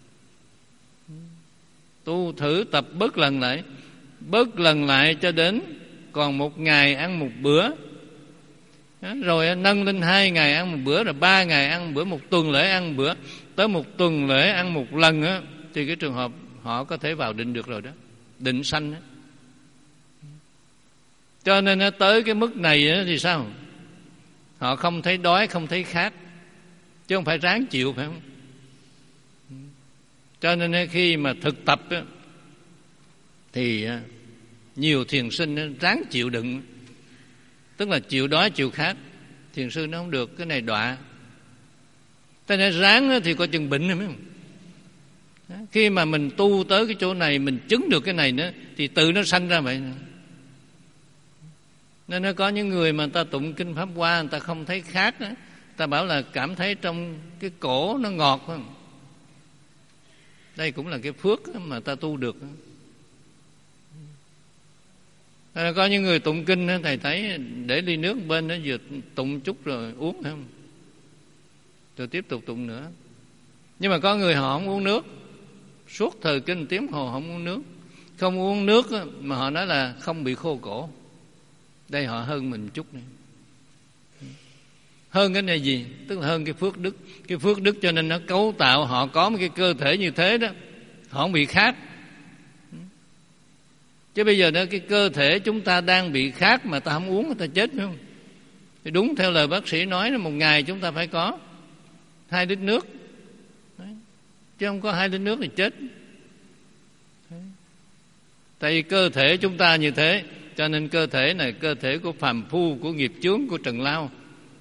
Speaker 1: tu thử tập bớt lần lại, bớt lần lại cho đến còn một ngày ăn một bữa, rồi nâng lên hai ngày ăn một bữa, rồi ba ngày ăn một bữa, một tuần lễ ăn một bữa, tới một tuần lễ ăn một lần á, thì cái trường hợp họ có thể vào định được rồi đó, định sanh đó. Cho nên tới cái mức này thì sao? Họ không thấy đói, không thấy khát, chứ không phải ráng chịu, phải không? Cho nên khi mà thực tập thì nhiều thiền sinh ráng chịu đựng, tức là chịu đói chịu khát. Thiền sư nó không được, cái này đọa. Thế nên ráng thì coi chừng bệnh, phải không? Khi mà mình tu tới cái chỗ này, mình chứng được cái này nữa, thì tự nó sanh ra vậy. Nên nó có những người mà người ta tụng kinh Pháp Hoa, người ta không thấy khác đó. Ta bảo là cảm thấy trong cái cổ nó ngọt không? Đây cũng là cái phước mà ta tu được. Có những người tụng kinh đó, thầy thấy để ly nước bên nó vừa tụng chút rồi uống không, rồi tiếp tục tụng nữa. Nhưng mà có người họ không uống nước, suốt thời kinh tiếng hồ không uống nước. Không uống nước mà họ nói là không bị khô cổ. Đây họ hơn mình chút này. Hơn cái này gì? Tức là hơn cái phước đức. Cái phước đức cho nên nó cấu tạo họ có một cái cơ thể như thế đó, họ không bị khát. Chứ bây giờ đó cái cơ thể chúng ta đang bị khát mà ta không uống, người ta chết phải không? Thì đúng theo lời bác sĩ nói là một ngày chúng ta phải có hai lít nước. Đấy. Chứ không có hai lít nước thì chết. Đấy. Tại vì cơ thể chúng ta như thế, cho nên cơ thể này cơ thể của phàm phu, của nghiệp chướng, của trần lao.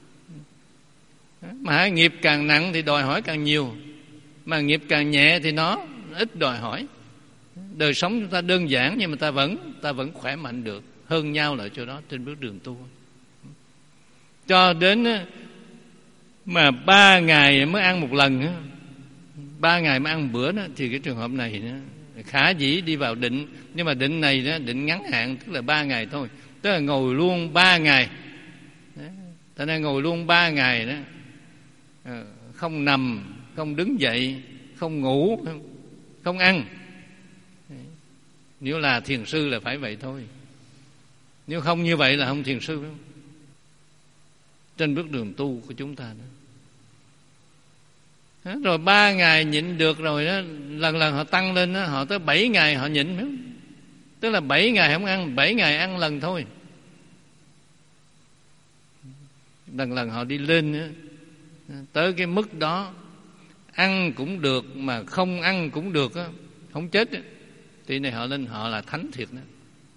Speaker 1: Mà nghiệp càng nặng thì đòi hỏi càng nhiều, mà nghiệp càng nhẹ thì nó ít đòi hỏi. Đời sống chúng ta đơn giản nhưng mà ta vẫn ta vẫn khỏe mạnh được, hơn nhau lại chỗ đó trên bước đường tu. Cho đến mà ba ngày mới ăn một lần, ba ngày mới ăn một bữa đó, thì cái trường hợp này khả dĩ đi vào định. Nhưng mà định này đó, định ngắn hạn, tức là ba ngày thôi, tức là ngồi luôn ba ngày. Ta nên ngồi luôn ba ngày đó, không nằm, không đứng dậy, không ngủ, không ăn. Nếu là thiền sư là phải vậy thôi. Nếu không như vậy là không thiền sư. Trên bước đường tu của chúng ta đó. Rồi ba ngày nhịn được rồi đó, lần lần họ tăng lên đó, họ tới bảy ngày họ nhịn đó. Tức là bảy ngày không ăn, bảy ngày ăn lần thôi. Lần lần họ đi lên đó, tới cái mức đó, ăn cũng được mà không ăn cũng được đó, không chết đó. Thì này họ lên họ là thánh thiệt đó.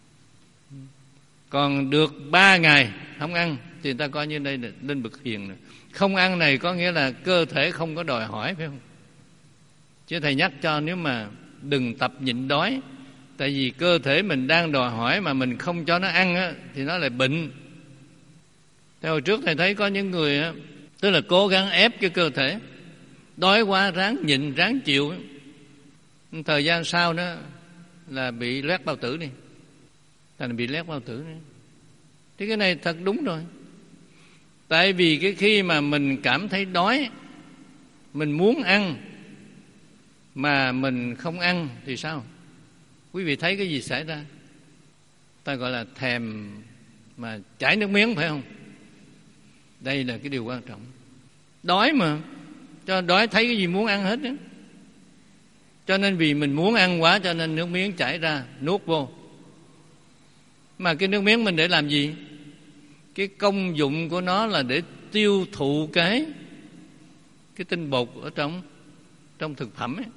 Speaker 1: Còn được ba ngày không ăn thì người ta coi như đây là lên bậc hiền rồi. Không ăn này có nghĩa là cơ thể không có đòi hỏi, phải không? Chứ thầy nhắc cho nếu mà đừng tập nhịn đói. Tại vì cơ thể mình đang đòi hỏi mà mình không cho nó ăn á, thì nó lại bệnh. Thế hồi trước thầy thấy có những người á, tức là cố gắng ép cái cơ thể, đói quá ráng nhịn ráng chịu. Thời gian sau đó là bị loét bao tử đi, thành bị loét bao tử đi. Thì cái này thật đúng rồi. Tại vì cái khi mà mình cảm thấy đói, mình muốn ăn mà mình không ăn thì sao? Quý vị thấy cái gì xảy ra? Ta gọi là thèm mà chảy nước miếng, phải không? Đây là cái điều quan trọng. Đói mà, cho đói thấy cái gì muốn ăn hết đó. Cho nên vì mình muốn ăn quá cho nên nước miếng chảy ra, nuốt vô. Mà cái nước miếng mình để làm gì? Cái công dụng của nó là để tiêu thụ cái cái tinh bột ở trong trong thực phẩm ấy,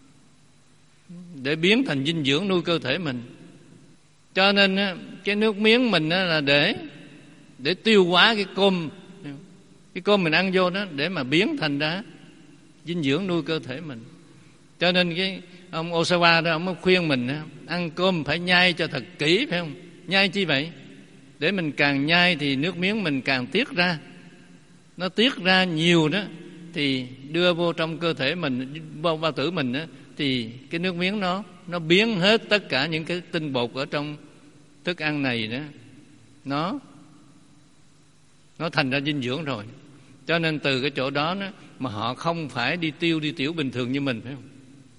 Speaker 1: để biến thành dinh dưỡng nuôi cơ thể mình. Cho nên cái nước miếng mình là để để tiêu hóa cái cơm, cái cơm mình ăn vô đó, để mà biến thành ra dinh dưỡng nuôi cơ thể mình. Cho nên cái ông Osawa đó, ông mới khuyên mình ăn cơm phải nhai cho thật kỹ, phải không? Nhai chi vậy? Để mình càng nhai thì nước miếng mình càng tiết ra. Nó tiết ra nhiều đó thì đưa vô trong cơ thể mình, bao, bao tử mình đó, thì cái nước miếng nó nó biến hết tất cả những cái tinh bột ở trong thức ăn này đó, nó nó thành ra dinh dưỡng rồi. Cho nên từ cái chỗ đó, đó mà họ không phải đi tiêu đi tiểu bình thường như mình, phải không?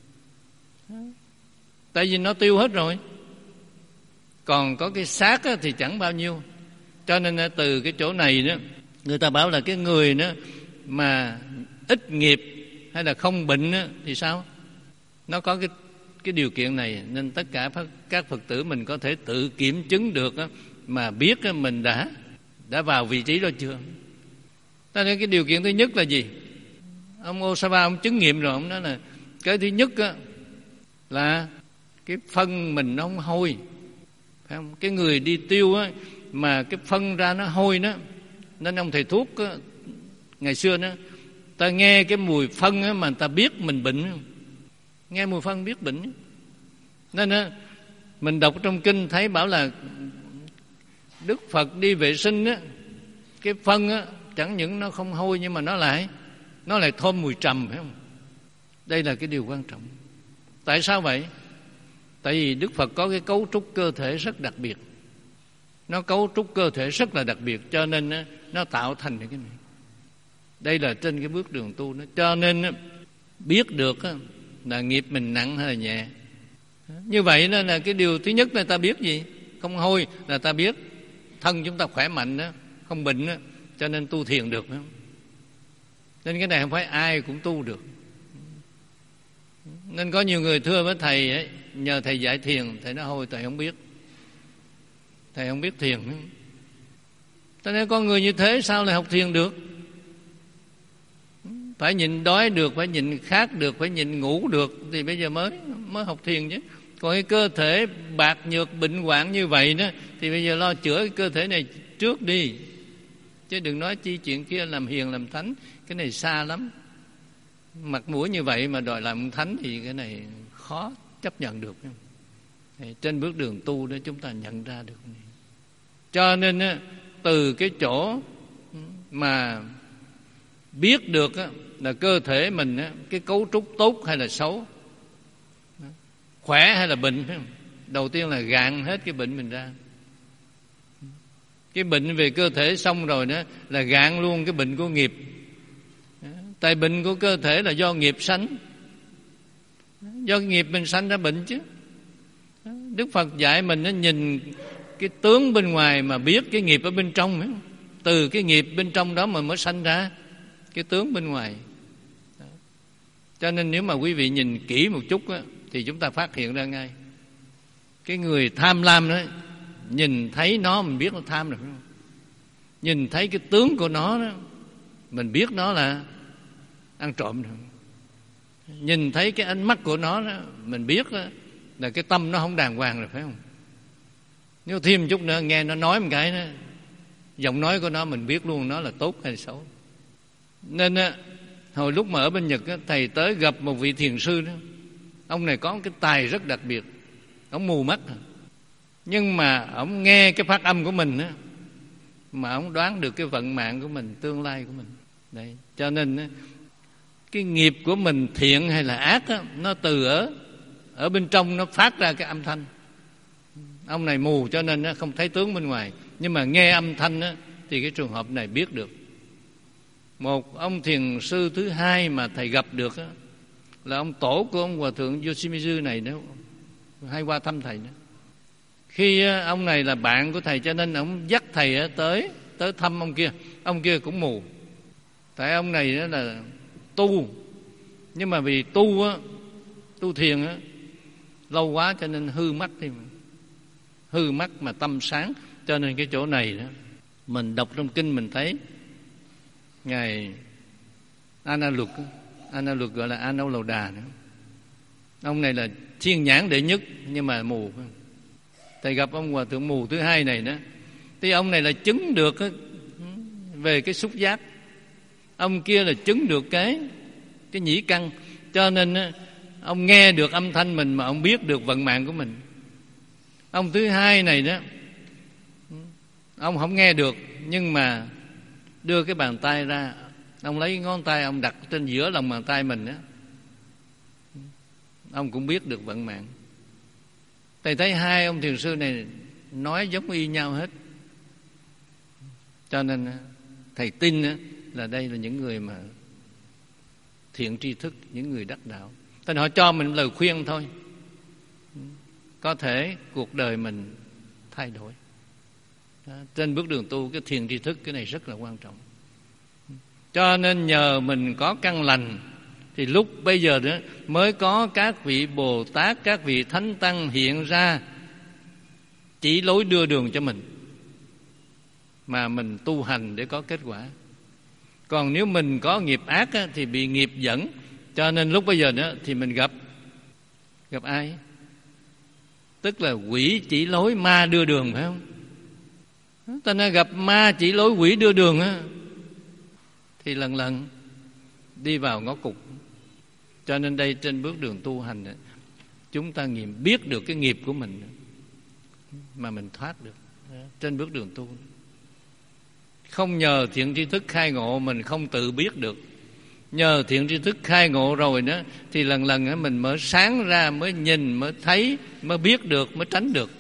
Speaker 1: Tại vì nó tiêu hết rồi. Còn có cái xác thì chẳng bao nhiêu. Cho nên từ cái chỗ này đó, người ta bảo là cái người đó mà ít nghiệp hay là không bệnh đó, thì sao? Nó có cái cái điều kiện này, nên tất cả các Phật tử mình có thể tự kiểm chứng được đó, mà biết đó, mình đã đã vào vị trí đó chưa. Cho nên cái điều kiện thứ nhất là gì? Ông Osawa ông chứng nghiệm rồi, ông nói là cái thứ nhất đó, là cái phân mình nó không hôi, phải không? Cái người đi tiêu á, mà cái phân ra nó hôi đó, nên ông thầy thuốc á, ngày xưa đó, ta nghe cái mùi phân á, mà ta biết mình bệnh. nghe mùi phân biết bệnh. Nên á, mình đọc trong kinh thấy bảo là Đức Phật đi vệ sinh á, cái phân á, chẳng những nó không hôi nhưng mà nó lại nó lại thơm mùi trầm, phải không? Đây là cái điều quan trọng. Tại sao vậy? Tại vì Đức Phật có cái cấu trúc cơ thể rất đặc biệt. Nó cấu trúc cơ thể rất là đặc biệt, cho nên á, nó tạo thành cái này. Đây là trên cái bước đường tu đó. Cho nên á, biết được á, là nghiệp mình nặng hay là nhẹ. Như vậy đó là cái điều thứ nhất là ta biết gì? Không hôi là ta biết thân chúng ta khỏe mạnh đó, không bệnh đó, cho nên tu thiền được. Phải không? Nên cái này không phải ai cũng tu được. Nên có nhiều người thưa với thầy ấy, nhờ thầy dạy thiền, thầy nói hôi thầy không biết, thầy không biết thiền. Cho nên con người như thế sao lại học thiền được? Phải nhịn đói được, phải nhịn khát được, phải nhịn ngủ được thì bây giờ mới mới học thiền chứ. Còn cái cơ thể bạc nhược bệnh hoạn như vậy đó thì bây giờ lo chữa cái cơ thể này trước đi, chứ đừng nói chi chuyện kia làm hiền làm thánh, cái này xa lắm. Mặt mũi như vậy mà đòi làm thánh thì cái này khó chấp nhận được. Thì trên bước đường tu đó chúng ta nhận ra được. Cho nên từ cái chỗ mà biết được là cơ thể mình cái cấu trúc tốt hay là xấu, khỏe hay là bệnh, đầu tiên là gạn hết cái bệnh mình ra. Cái bệnh về cơ thể xong rồi đó là gạn luôn cái bệnh của nghiệp. Tại bệnh của cơ thể là do nghiệp sanh, do nghiệp mình sanh ra bệnh chứ. Đức Phật dạy mình nó nhìn cái tướng bên ngoài mà biết cái nghiệp ở bên trong ấy. Từ cái nghiệp bên trong đó mà mới sanh ra cái tướng bên ngoài. Cho nên nếu mà quý vị nhìn kỹ một chút á, thì chúng ta phát hiện ra ngay. Cái người tham lam đó, nhìn thấy nó mình biết nó tham rồi, phải không? Nhìn thấy cái tướng của nó đó, mình biết nó là ăn trộm rồi. Nhìn thấy cái ánh mắt của nó đó, mình biết đó, là cái tâm nó không đàng hoàng rồi, phải không? Nếu thêm một chút nữa nghe nó nói một cái đó, giọng nói của nó mình biết luôn nó là tốt hay xấu. Nên hồi lúc mà ở bên Nhật thầy tới gặp một vị thiền sư đó. Ông này có cái tài rất đặc biệt. Ông mù mắt, nhưng mà ông nghe cái phát âm của mình đó, mà ông đoán được cái vận mạng của mình, tương lai của mình. Đấy. Cho nên cái nghiệp của mình thiện hay là ác đó, nó từ ở ở bên trong nó phát ra cái âm thanh. Ông này mù cho nên không thấy tướng bên ngoài, nhưng mà nghe âm thanh đó, thì cái trường hợp này biết được. Một ông thiền sư thứ hai mà thầy gặp được đó, là ông tổ của ông Hòa thượng Yoshimizu này đó, hay qua thăm thầy đó. Khi ông này là bạn của thầy cho nên ông dắt thầy tới tới thăm ông kia. Ông kia cũng mù. Tại ông này đó là tu, nhưng mà vì tu á, tu thiền á lâu quá cho nên hư mắt thì hư mắt mà tâm sáng. Cho nên cái chỗ này đó mình đọc trong kinh mình thấy ngài Ana Luật, Ana Luật gọi là Ana Lầu Đà nữa. Ông này là thiên nhãn đệ nhất nhưng mà mù. Thầy gặp ông Hòa thượng mù thứ hai này đó, thì ông này là chứng được về cái xúc giác, ông kia là chứng được cái cái nhĩ căn. Cho nên ông nghe được âm thanh mình mà ông biết được vận mạng của mình. Ông thứ hai này đó, ông không nghe được, nhưng mà đưa cái bàn tay ra, ông lấy ngón tay ông đặt trên giữa lòng bàn tay mình đó, ông cũng biết được vận mạng. Thầy thấy hai ông thiền sư này nói giống y nhau hết. Cho nên thầy tin là đây là những người mà thiện tri thức, những người đắc đạo. Nên họ cho mình lời khuyên thôi, có thể cuộc đời mình thay đổi. Trên bước đường tu, cái thiền tri thức cái này rất là quan trọng. Cho nên nhờ mình có căn lành thì lúc bây giờ đó mới có các vị Bồ Tát, các vị Thánh Tăng hiện ra chỉ lối đưa đường cho mình, mà mình tu hành để có kết quả. Còn nếu mình có nghiệp ác á, thì bị nghiệp dẫn. Cho nên lúc bây giờ đó thì mình gặp gặp ai? Tức là quỷ chỉ lối, ma đưa đường, phải không? Ta nên gặp ma chỉ lối, quỷ đưa đường á, thì lần lần đi vào ngõ cụt. Cho nên đây trên bước đường tu hành, chúng ta nghiệm biết được cái nghiệp của mình mà mình thoát được trên bước đường tu. Không nhờ thiện tri thức khai ngộ mình không tự biết được. Nhờ thiện tri thức khai ngộ rồi đó thì lần lần mình mới sáng ra, mới nhìn, mới thấy, mới biết được, mới tránh được.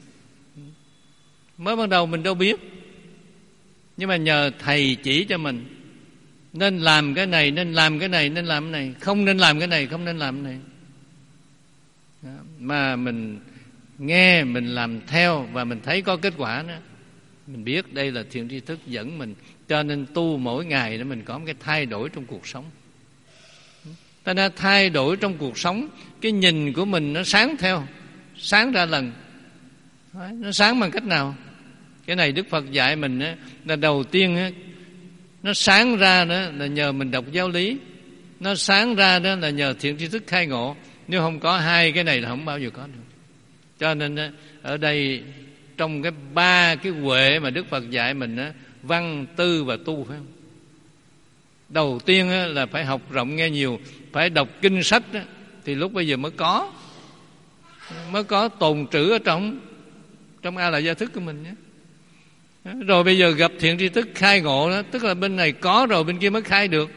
Speaker 1: Mới ban đầu mình đâu biết, nhưng mà nhờ thầy chỉ cho mình nên làm cái này, nên làm cái này, nên làm cái này, không nên làm cái này, không nên làm cái này. Đó. Mà mình nghe, mình làm theo và mình thấy có kết quả đó, mình biết đây là thiện tri thức dẫn mình. Cho nên tu mỗi ngày để mình có một cái thay đổi trong cuộc sống. Ta đã thay đổi trong cuộc sống, cái nhìn của mình nó sáng theo, sáng ra lần. Nó sáng bằng cách nào? Cái này Đức Phật dạy mình đó, là đầu tiên đó, nó sáng ra đó là nhờ mình đọc giáo lý. Nó sáng ra đó là nhờ thiện tri thức khai ngộ. Nếu không có hai cái này là không bao giờ có được. Cho nên đó, ở đây trong cái ba cái huệ mà Đức Phật dạy mình đó, văn, tư và tu, phải không? Đầu tiên đó, là phải học rộng nghe nhiều, phải đọc kinh sách đó, thì lúc bây giờ mới có mới có tồn trữ ở trong trong A Lại Gia Thức của mình nhé. Rồi bây giờ gặp thiện tri thức khai ngộ đó, tức là bên này có rồi bên kia mới khai được.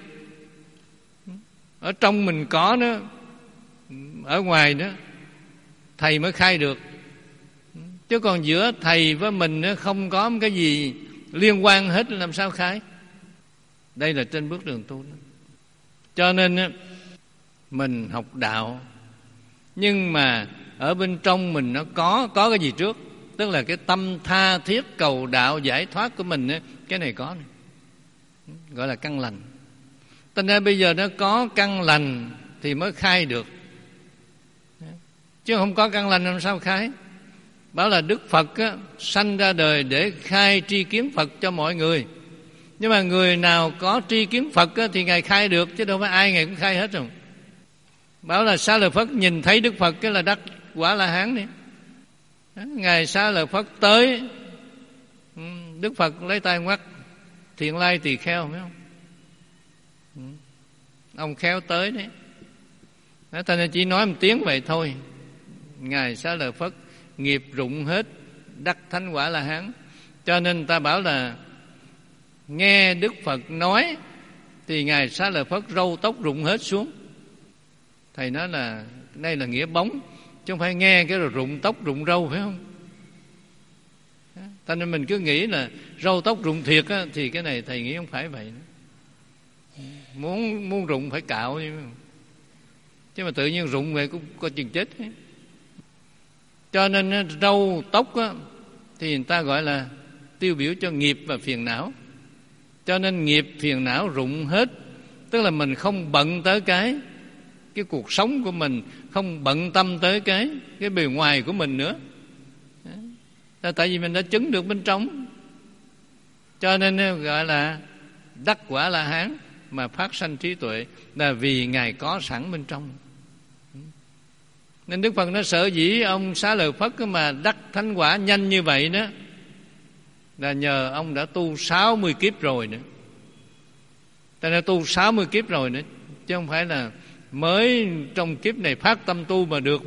Speaker 1: Ở trong mình có đó, ở ngoài đó thầy mới khai được. Chứ còn giữa thầy với mình không có cái gì liên quan hết, làm sao khai? Đây là trên bước đường tu đó. Cho nên mình học đạo, nhưng mà ở bên trong mình nó có có cái gì trước? Tức là cái tâm tha thiết cầu đạo giải thoát của mình, cái này có này. Gọi là căn lành. Thành ra bây giờ nó có căn lành thì mới khai được, chứ không có căn lành làm sao khai? Bảo là Đức Phật á, sanh ra đời để khai tri kiến Phật cho mọi người. Nhưng mà người nào có tri kiến Phật á, thì Ngài khai được, chứ đâu phải ai Ngài cũng khai hết rồi. Bảo là Xá Lợi Phất nhìn thấy Đức Phật cái là đắc quả La Hán đi. Ngài Xá Lợi Phất tới, Đức Phật lấy tay ngoắt: Thiện Lai Tỳ Kheo, phải không? Ông khéo tới đấy. Đó, ta nên chỉ nói một tiếng vậy thôi. Ngài Xá Lợi Phất nghiệp rụng hết, đắc thánh quả La Hán. Cho nên ta bảo là nghe Đức Phật nói thì Ngài Xá Lợi Phất râu tóc rụng hết xuống. Thầy nói là đây là nghĩa bóng, chứ không phải nghe cái rồi rụng tóc rụng râu, phải không? Ta nên mình cứ nghĩ là râu tóc rụng thiệt á, thì cái này thầy nghĩ không phải vậy. Muốn muốn rụng phải cạo, chứ mà tự nhiên rụng về cũng có chừng chết ấy. Cho nên râu tóc á, thì người ta gọi là tiêu biểu cho nghiệp và phiền não. Cho nên nghiệp phiền não rụng hết, tức là mình không bận tới cái cái cuộc sống của mình, không bận tâm tới cái cái bề ngoài của mình nữa. Đó, tại vì mình đã chứng được bên trong. Cho nên gọi là đắc quả La Hán mà phát sanh trí tuệ, là vì Ngài có sẵn bên trong. Nên Đức Phật nói sở dĩ ông Xá Lợi Phất mà đắc thánh quả nhanh như vậy đó, là nhờ ông đã tu sáu mươi kiếp rồi nữa. Ta đã tu sáu mươi kiếp rồi nữa, chứ không phải là mới trong kiếp này phát tâm tu mà được.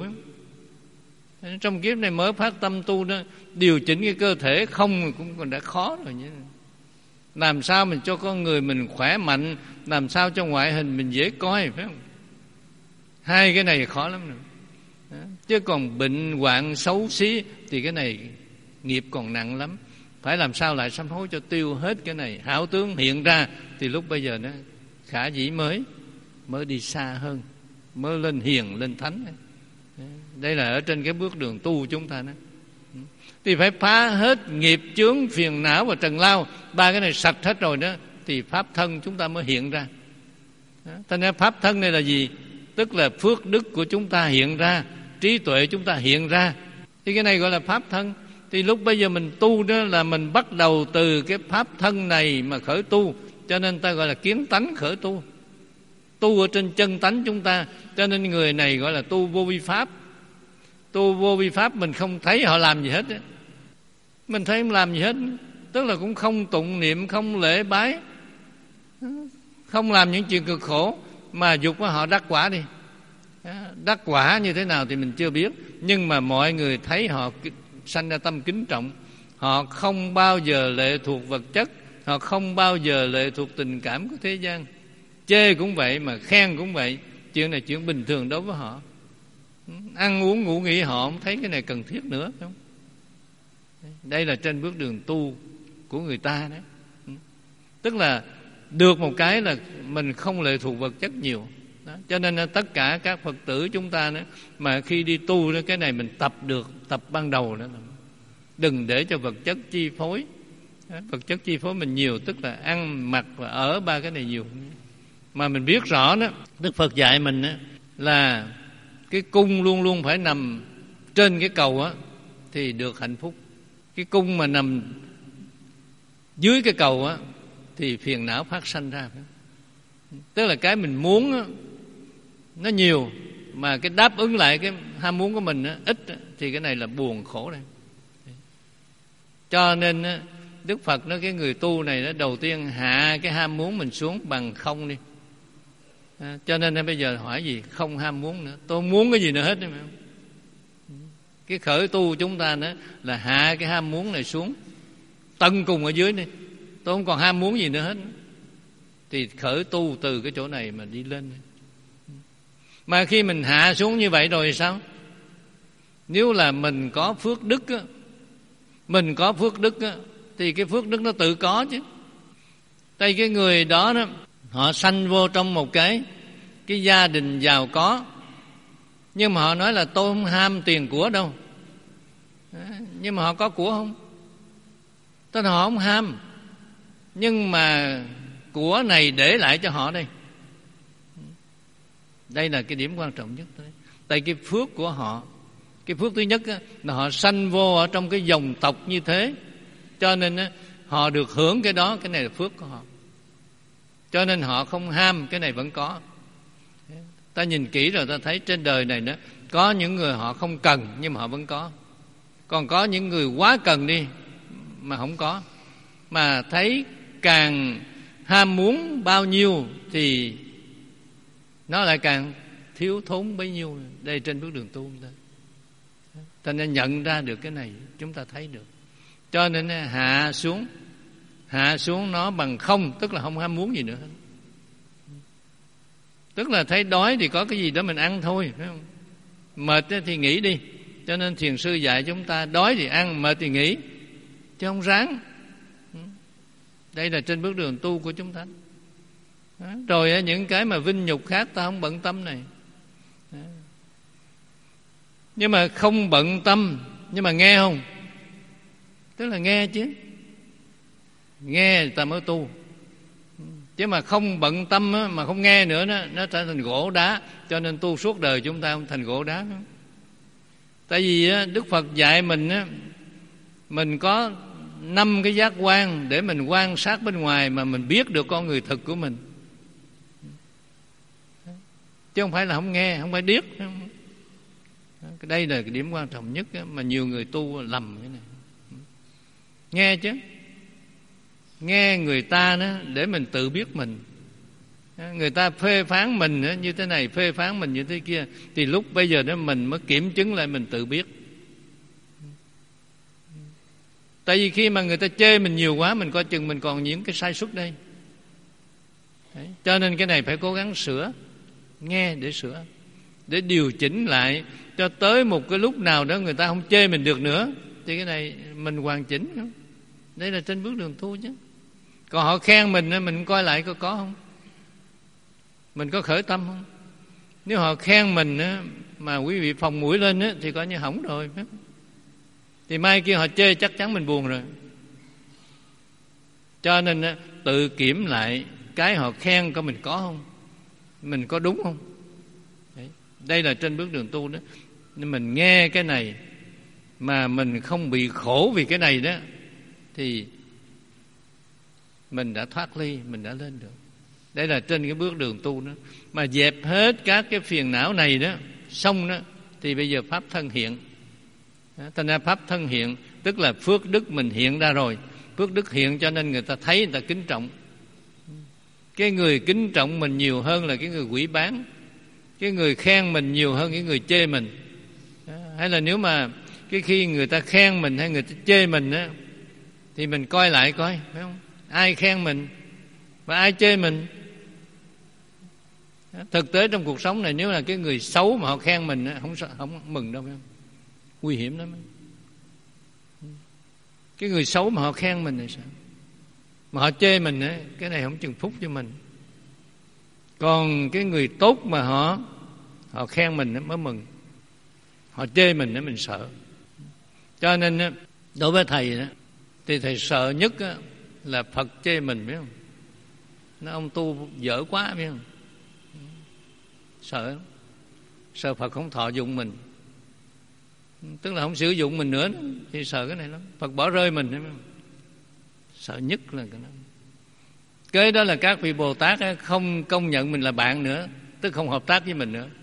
Speaker 1: Trong kiếp này mới phát tâm tu đó, điều chỉnh cái cơ thể không cũng còn đã khó rồi nhé. Làm sao mình cho con người mình khỏe mạnh, làm sao cho ngoại hình mình dễ coi, phải không? Hai cái này khó lắm rồi. Đó. Chứ còn bệnh hoạn xấu xí thì cái này nghiệp còn nặng lắm. Phải làm sao lại sám hối cho tiêu hết cái này, hảo tướng hiện ra, thì lúc bây giờ nó khả dĩ mới mới đi xa hơn, mới lên hiền lên thánh. Đây là ở trên cái bước đường tu chúng ta đó. Thì phải phá hết nghiệp chướng, phiền não và trần lao. Ba cái này sạch hết rồi đó, thì pháp thân chúng ta mới hiện ra. Thành ra pháp thân này là gì? Tức là phước đức của chúng ta hiện ra, trí tuệ chúng ta hiện ra. Thì cái này gọi là pháp thân. Thì lúc bây giờ mình tu đó là mình bắt đầu từ cái pháp thân này mà khởi tu. Cho nên ta gọi là kiến tánh khởi tu. Tu ở trên chân tánh chúng ta. Cho nên người này gọi là tu vô vi pháp. Tu vô vi pháp mình không thấy họ làm gì hết. Mình thấy không làm gì hết. Tức là cũng không tụng niệm, không lễ bái, không làm những chuyện cực khổ. mà dục họ đắc quả đi. Đắc quả như thế nào thì mình chưa biết, nhưng mà mọi người thấy họ sanh ra tâm kính trọng. Họ không bao giờ lệ thuộc vật chất, họ không bao giờ lệ thuộc tình cảm của thế gian. Chê cũng vậy mà khen cũng vậy, chuyện này chuyện bình thường đối với họ. Ăn uống ngủ nghỉ họ không thấy cái này cần thiết nữa, không? Đây là trên bước đường tu của người ta đấy. Tức là được một cái là mình không lệ thuộc vật chất nhiều đó. Cho nên tất cả các Phật tử chúng ta đó, mà khi đi tu đó, cái này mình tập được, tập ban đầu đó, đừng để cho vật chất chi phối. Vật chất chi phối mình nhiều, tức là ăn mặc và ở ba cái này nhiều. Mà mình biết rõ đó, Đức Phật dạy mình đó, là cái cung luôn luôn phải nằm trên cái cầu á, thì được hạnh phúc. Cái cung mà nằm dưới cái cầu á, thì phiền não phát sanh ra. Tức là cái mình muốn á, nó nhiều, mà cái đáp ứng lại cái ham muốn của mình á, ít á, thì cái này là buồn khổ đây. Cho nên á, Đức Phật nói cái người tu này đó, đầu tiên hạ cái ham muốn mình xuống bằng không đi. À, cho nên bây giờ hỏi gì? Không ham muốn nữa. Tôi muốn cái gì nữa hết. Cái khởi tu chúng ta đó là hạ cái ham muốn này xuống tận cùng ở dưới này. Tôi không còn ham muốn gì nữa hết. Thì khởi tu từ cái chỗ này mà đi lên. Mà khi mình hạ xuống như vậy rồi thì sao? Nếu là mình có phước đức á, mình có phước đức á, thì cái phước đức nó tự có chứ. Tại cái người đó đó, họ sanh vô trong một cái cái gia đình giàu có, nhưng mà họ nói là tôi không ham tiền của đâu. Nhưng mà họ có của không? Tức là họ không ham, nhưng mà của này để lại cho họ đây. Đây là cái điểm quan trọng nhất. Tại cái phước của họ, cái phước thứ nhất là họ sanh vô ở trong cái dòng tộc như thế, cho nên họ được hưởng cái đó. Cái này là phước của họ, cho nên họ không ham, cái này vẫn có. Ta nhìn kỹ rồi ta thấy trên đời này đó, có những người họ không cần nhưng mà họ vẫn có. Còn có những người quá cần đi mà không có. Mà thấy càng ham muốn bao nhiêu thì nó lại càng thiếu thốn bấy nhiêu. Đây trên bước đường tu ta, ta nên nhận ra được cái này, chúng ta thấy được. Cho nên hạ xuống, hạ xuống nó bằng không, tức là không ham muốn gì nữa. Tức là thấy đói thì có cái gì đó mình ăn thôi, phải không? Mệt thì nghỉ đi. Cho nên thiền sư dạy chúng ta đói thì ăn, mệt thì nghỉ, chứ không ráng. Đây là trên bước đường tu của chúng ta. Rồi những cái mà vinh nhục khác ta không bận tâm này. Nhưng mà không bận tâm, nhưng mà nghe không? Tức là nghe chứ. Nghe ta mới tu. Chứ mà không bận tâm á, mà không nghe nữa đó, nó trở thành gỗ đá. Cho nên tu suốt đời chúng ta không thành gỗ đá nữa. Tại vì á, Đức Phật dạy mình á, mình có năm cái giác quan để mình quan sát bên ngoài mà mình biết được con người thực của mình. Chứ không phải là không nghe, không phải điếc. Đây là cái điểm quan trọng nhất á, mà nhiều người tu lầm cái này. Nghe chứ. Nghe người ta đó để mình tự biết mình. Người ta phê phán mình đó, như thế này, phê phán mình như thế kia, thì lúc bây giờ đó mình mới kiểm chứng lại mình tự biết. Tại vì khi mà người ta chê mình nhiều quá, mình coi chừng mình còn những cái sai suất đây. Đấy. Cho nên cái này phải cố gắng sửa. Nghe để sửa, để điều chỉnh lại, cho tới một cái lúc nào đó người ta không chê mình được nữa, thì cái này mình hoàn chỉnh. Đây là trên bước đường tu chứ. Còn họ khen mình, mình coi lại có có không, mình có khởi tâm không. Nếu họ khen mình mà quý vị phồng mũi lên thì coi như hỏng rồi. Thì mai kia họ chê chắc chắn mình buồn rồi. Cho nên tự kiểm lại cái họ khen coi mình có không, mình có đúng không. Đấy. Đây là trên bước đường tu đó. Nên mình nghe cái này mà mình không bị khổ vì cái này đó, thì mình đã thoát ly, mình đã lên được. Đây là trên cái bước đường tu đó. Mà dẹp hết các cái phiền não này đó, xong đó, thì bây giờ pháp thân hiện. Thành ra pháp thân hiện tức là phước đức mình hiện ra rồi. Phước đức hiện cho nên người ta thấy, người ta kính trọng. Cái người kính trọng mình nhiều hơn là cái người quỷ bán. Cái người khen mình nhiều hơn cái người chê mình. Hay là nếu mà cái khi người ta khen mình hay người ta chê mình á, thì mình coi lại coi, phải không? Ai khen mình và ai chê mình. Thực tế trong cuộc sống này, nếu là cái người xấu mà họ khen mình á, không không mừng đâu, phải không? Nguy hiểm lắm. Cái người xấu mà họ khen mình thì sao? Mà họ chê mình á, cái này không chừng phúc cho mình. Còn cái người tốt mà họ họ khen mình á mới mừng. Họ chê mình á mình sợ. Cho nên á, đối với thầy á, thì thầy sợ nhất á, là Phật chê mình, biết không? Nó ông tu dở quá, biết không? Sợ Sợ Phật không thọ dụng mình, tức là không sử dụng mình nữa, thì sợ cái này lắm. Phật bỏ rơi mình, biết không? Sợ nhất là cái đó. Cái đó là các vị Bồ Tát á, không công nhận mình là bạn nữa, tức không hợp tác với mình nữa.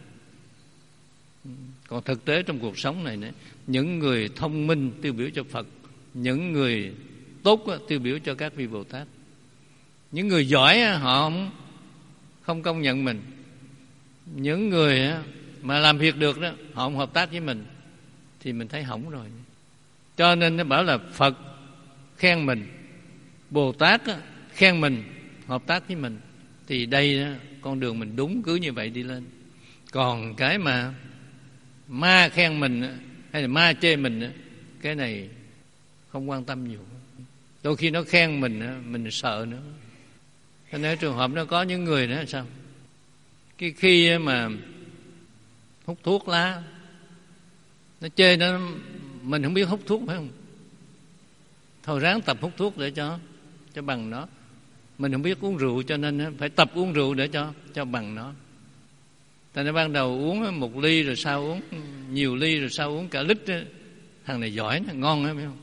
Speaker 1: Còn thực tế trong cuộc sống này nữa, những người thông minh tiêu biểu cho Phật, những người tốt á, tiêu biểu cho các vị Bồ Tát. Những người giỏi á, họ không, không công nhận mình. Những người á, mà làm việc được đó, họ không hợp tác với mình, thì mình thấy hỏng rồi. Cho nên nó bảo là Phật khen mình, Bồ Tát á, khen mình, hợp tác với mình, thì đây á, con đường mình đúng, cứ như vậy đi lên. Còn cái mà ma khen mình á, hay là ma chê mình á, cái này không quan tâm nhiều. Đôi khi nó khen mình á, mình sợ nữa. Cho nên trường hợp nó có những người nữa sao, cái khi mà hút thuốc lá, nó chê nó, mình không biết hút thuốc, phải không? Thôi ráng tập hút thuốc để cho cho bằng nó. Mình không biết uống rượu, cho nên phải tập uống rượu để cho cho bằng nó. Tại nó ban đầu uống một ly, rồi sau uống nhiều ly, rồi sau uống cả lít. Thằng này giỏi, nó ngon lắm, phải không?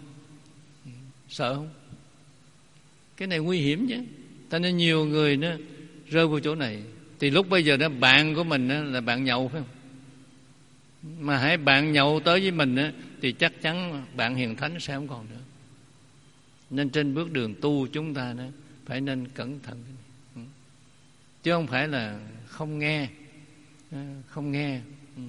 Speaker 1: Sợ không? Cái này nguy hiểm chứ. Cho nên nhiều người nó rơi vào chỗ này. Thì lúc bây giờ đó, bạn của mình đó là bạn nhậu, phải không? Mà hãy bạn nhậu tới với mình đó, thì chắc chắn bạn hiền thánh sẽ không còn nữa. Nên trên bước đường tu chúng ta đó, phải nên cẩn thận, chứ không phải là không nghe. Không nghe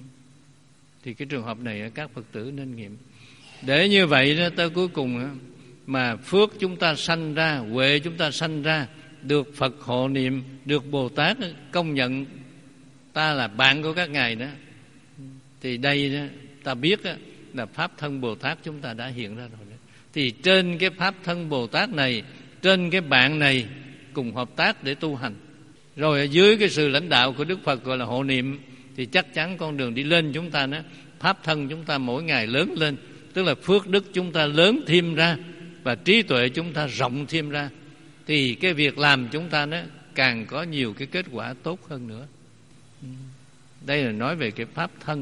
Speaker 1: thì cái trường hợp này các Phật tử nên nghiệm. Để như vậy đó, tới cuối cùng mà phước chúng ta sanh ra, huệ chúng ta sanh ra, được Phật hộ niệm, được Bồ Tát công nhận ta là bạn của các ngài đó, thì đây đó, ta biết đó, là Pháp thân Bồ Tát chúng ta đã hiện ra rồi đó. Thì trên cái Pháp thân Bồ Tát này, trên cái bạn này cùng hợp tác để tu hành. Rồi ở dưới cái sự lãnh đạo của Đức Phật gọi là hộ niệm, thì chắc chắn con đường đi lên chúng ta đó, Pháp thân chúng ta mỗi ngày lớn lên, tức là phước đức chúng ta lớn thêm ra, và trí tuệ chúng ta rộng thêm ra, thì cái việc làm chúng ta đó càng có nhiều cái kết quả tốt hơn nữa. Đây là nói về cái Pháp thân.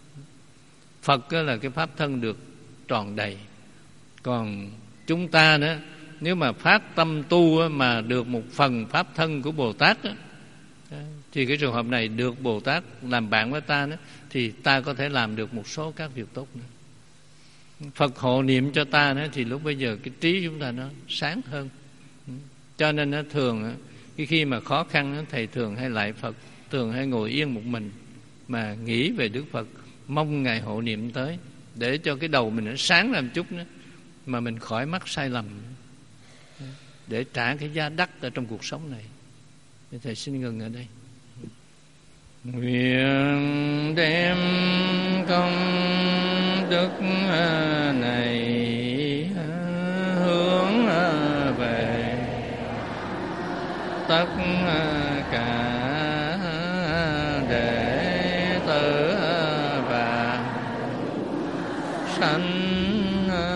Speaker 1: Phật là cái Pháp thân được tròn đầy. Còn chúng ta đó, nếu mà phát tâm tu mà được một phần Pháp thân của Bồ Tát đó, thì cái trường hợp này được Bồ Tát làm bạn với ta đó, thì ta có thể làm được một số các việc tốt nữa. Phật hộ niệm cho ta đó, thì lúc bây giờ cái trí chúng ta nó sáng hơn. Cho nên nó thường cái khi mà khó khăn, thầy thường hay lại Phật, thường hay ngồi yên một mình mà nghĩ về Đức Phật, mong ngài hộ niệm tới, để cho cái đầu mình nó sáng làm chút nữa, mà mình khỏi mắc sai lầm, để trả cái giá đắt ở trong cuộc sống này. Thì thầy xin ngừng ở đây. Nguyện đem công đức này hướng về tất cả đệ tử và sanh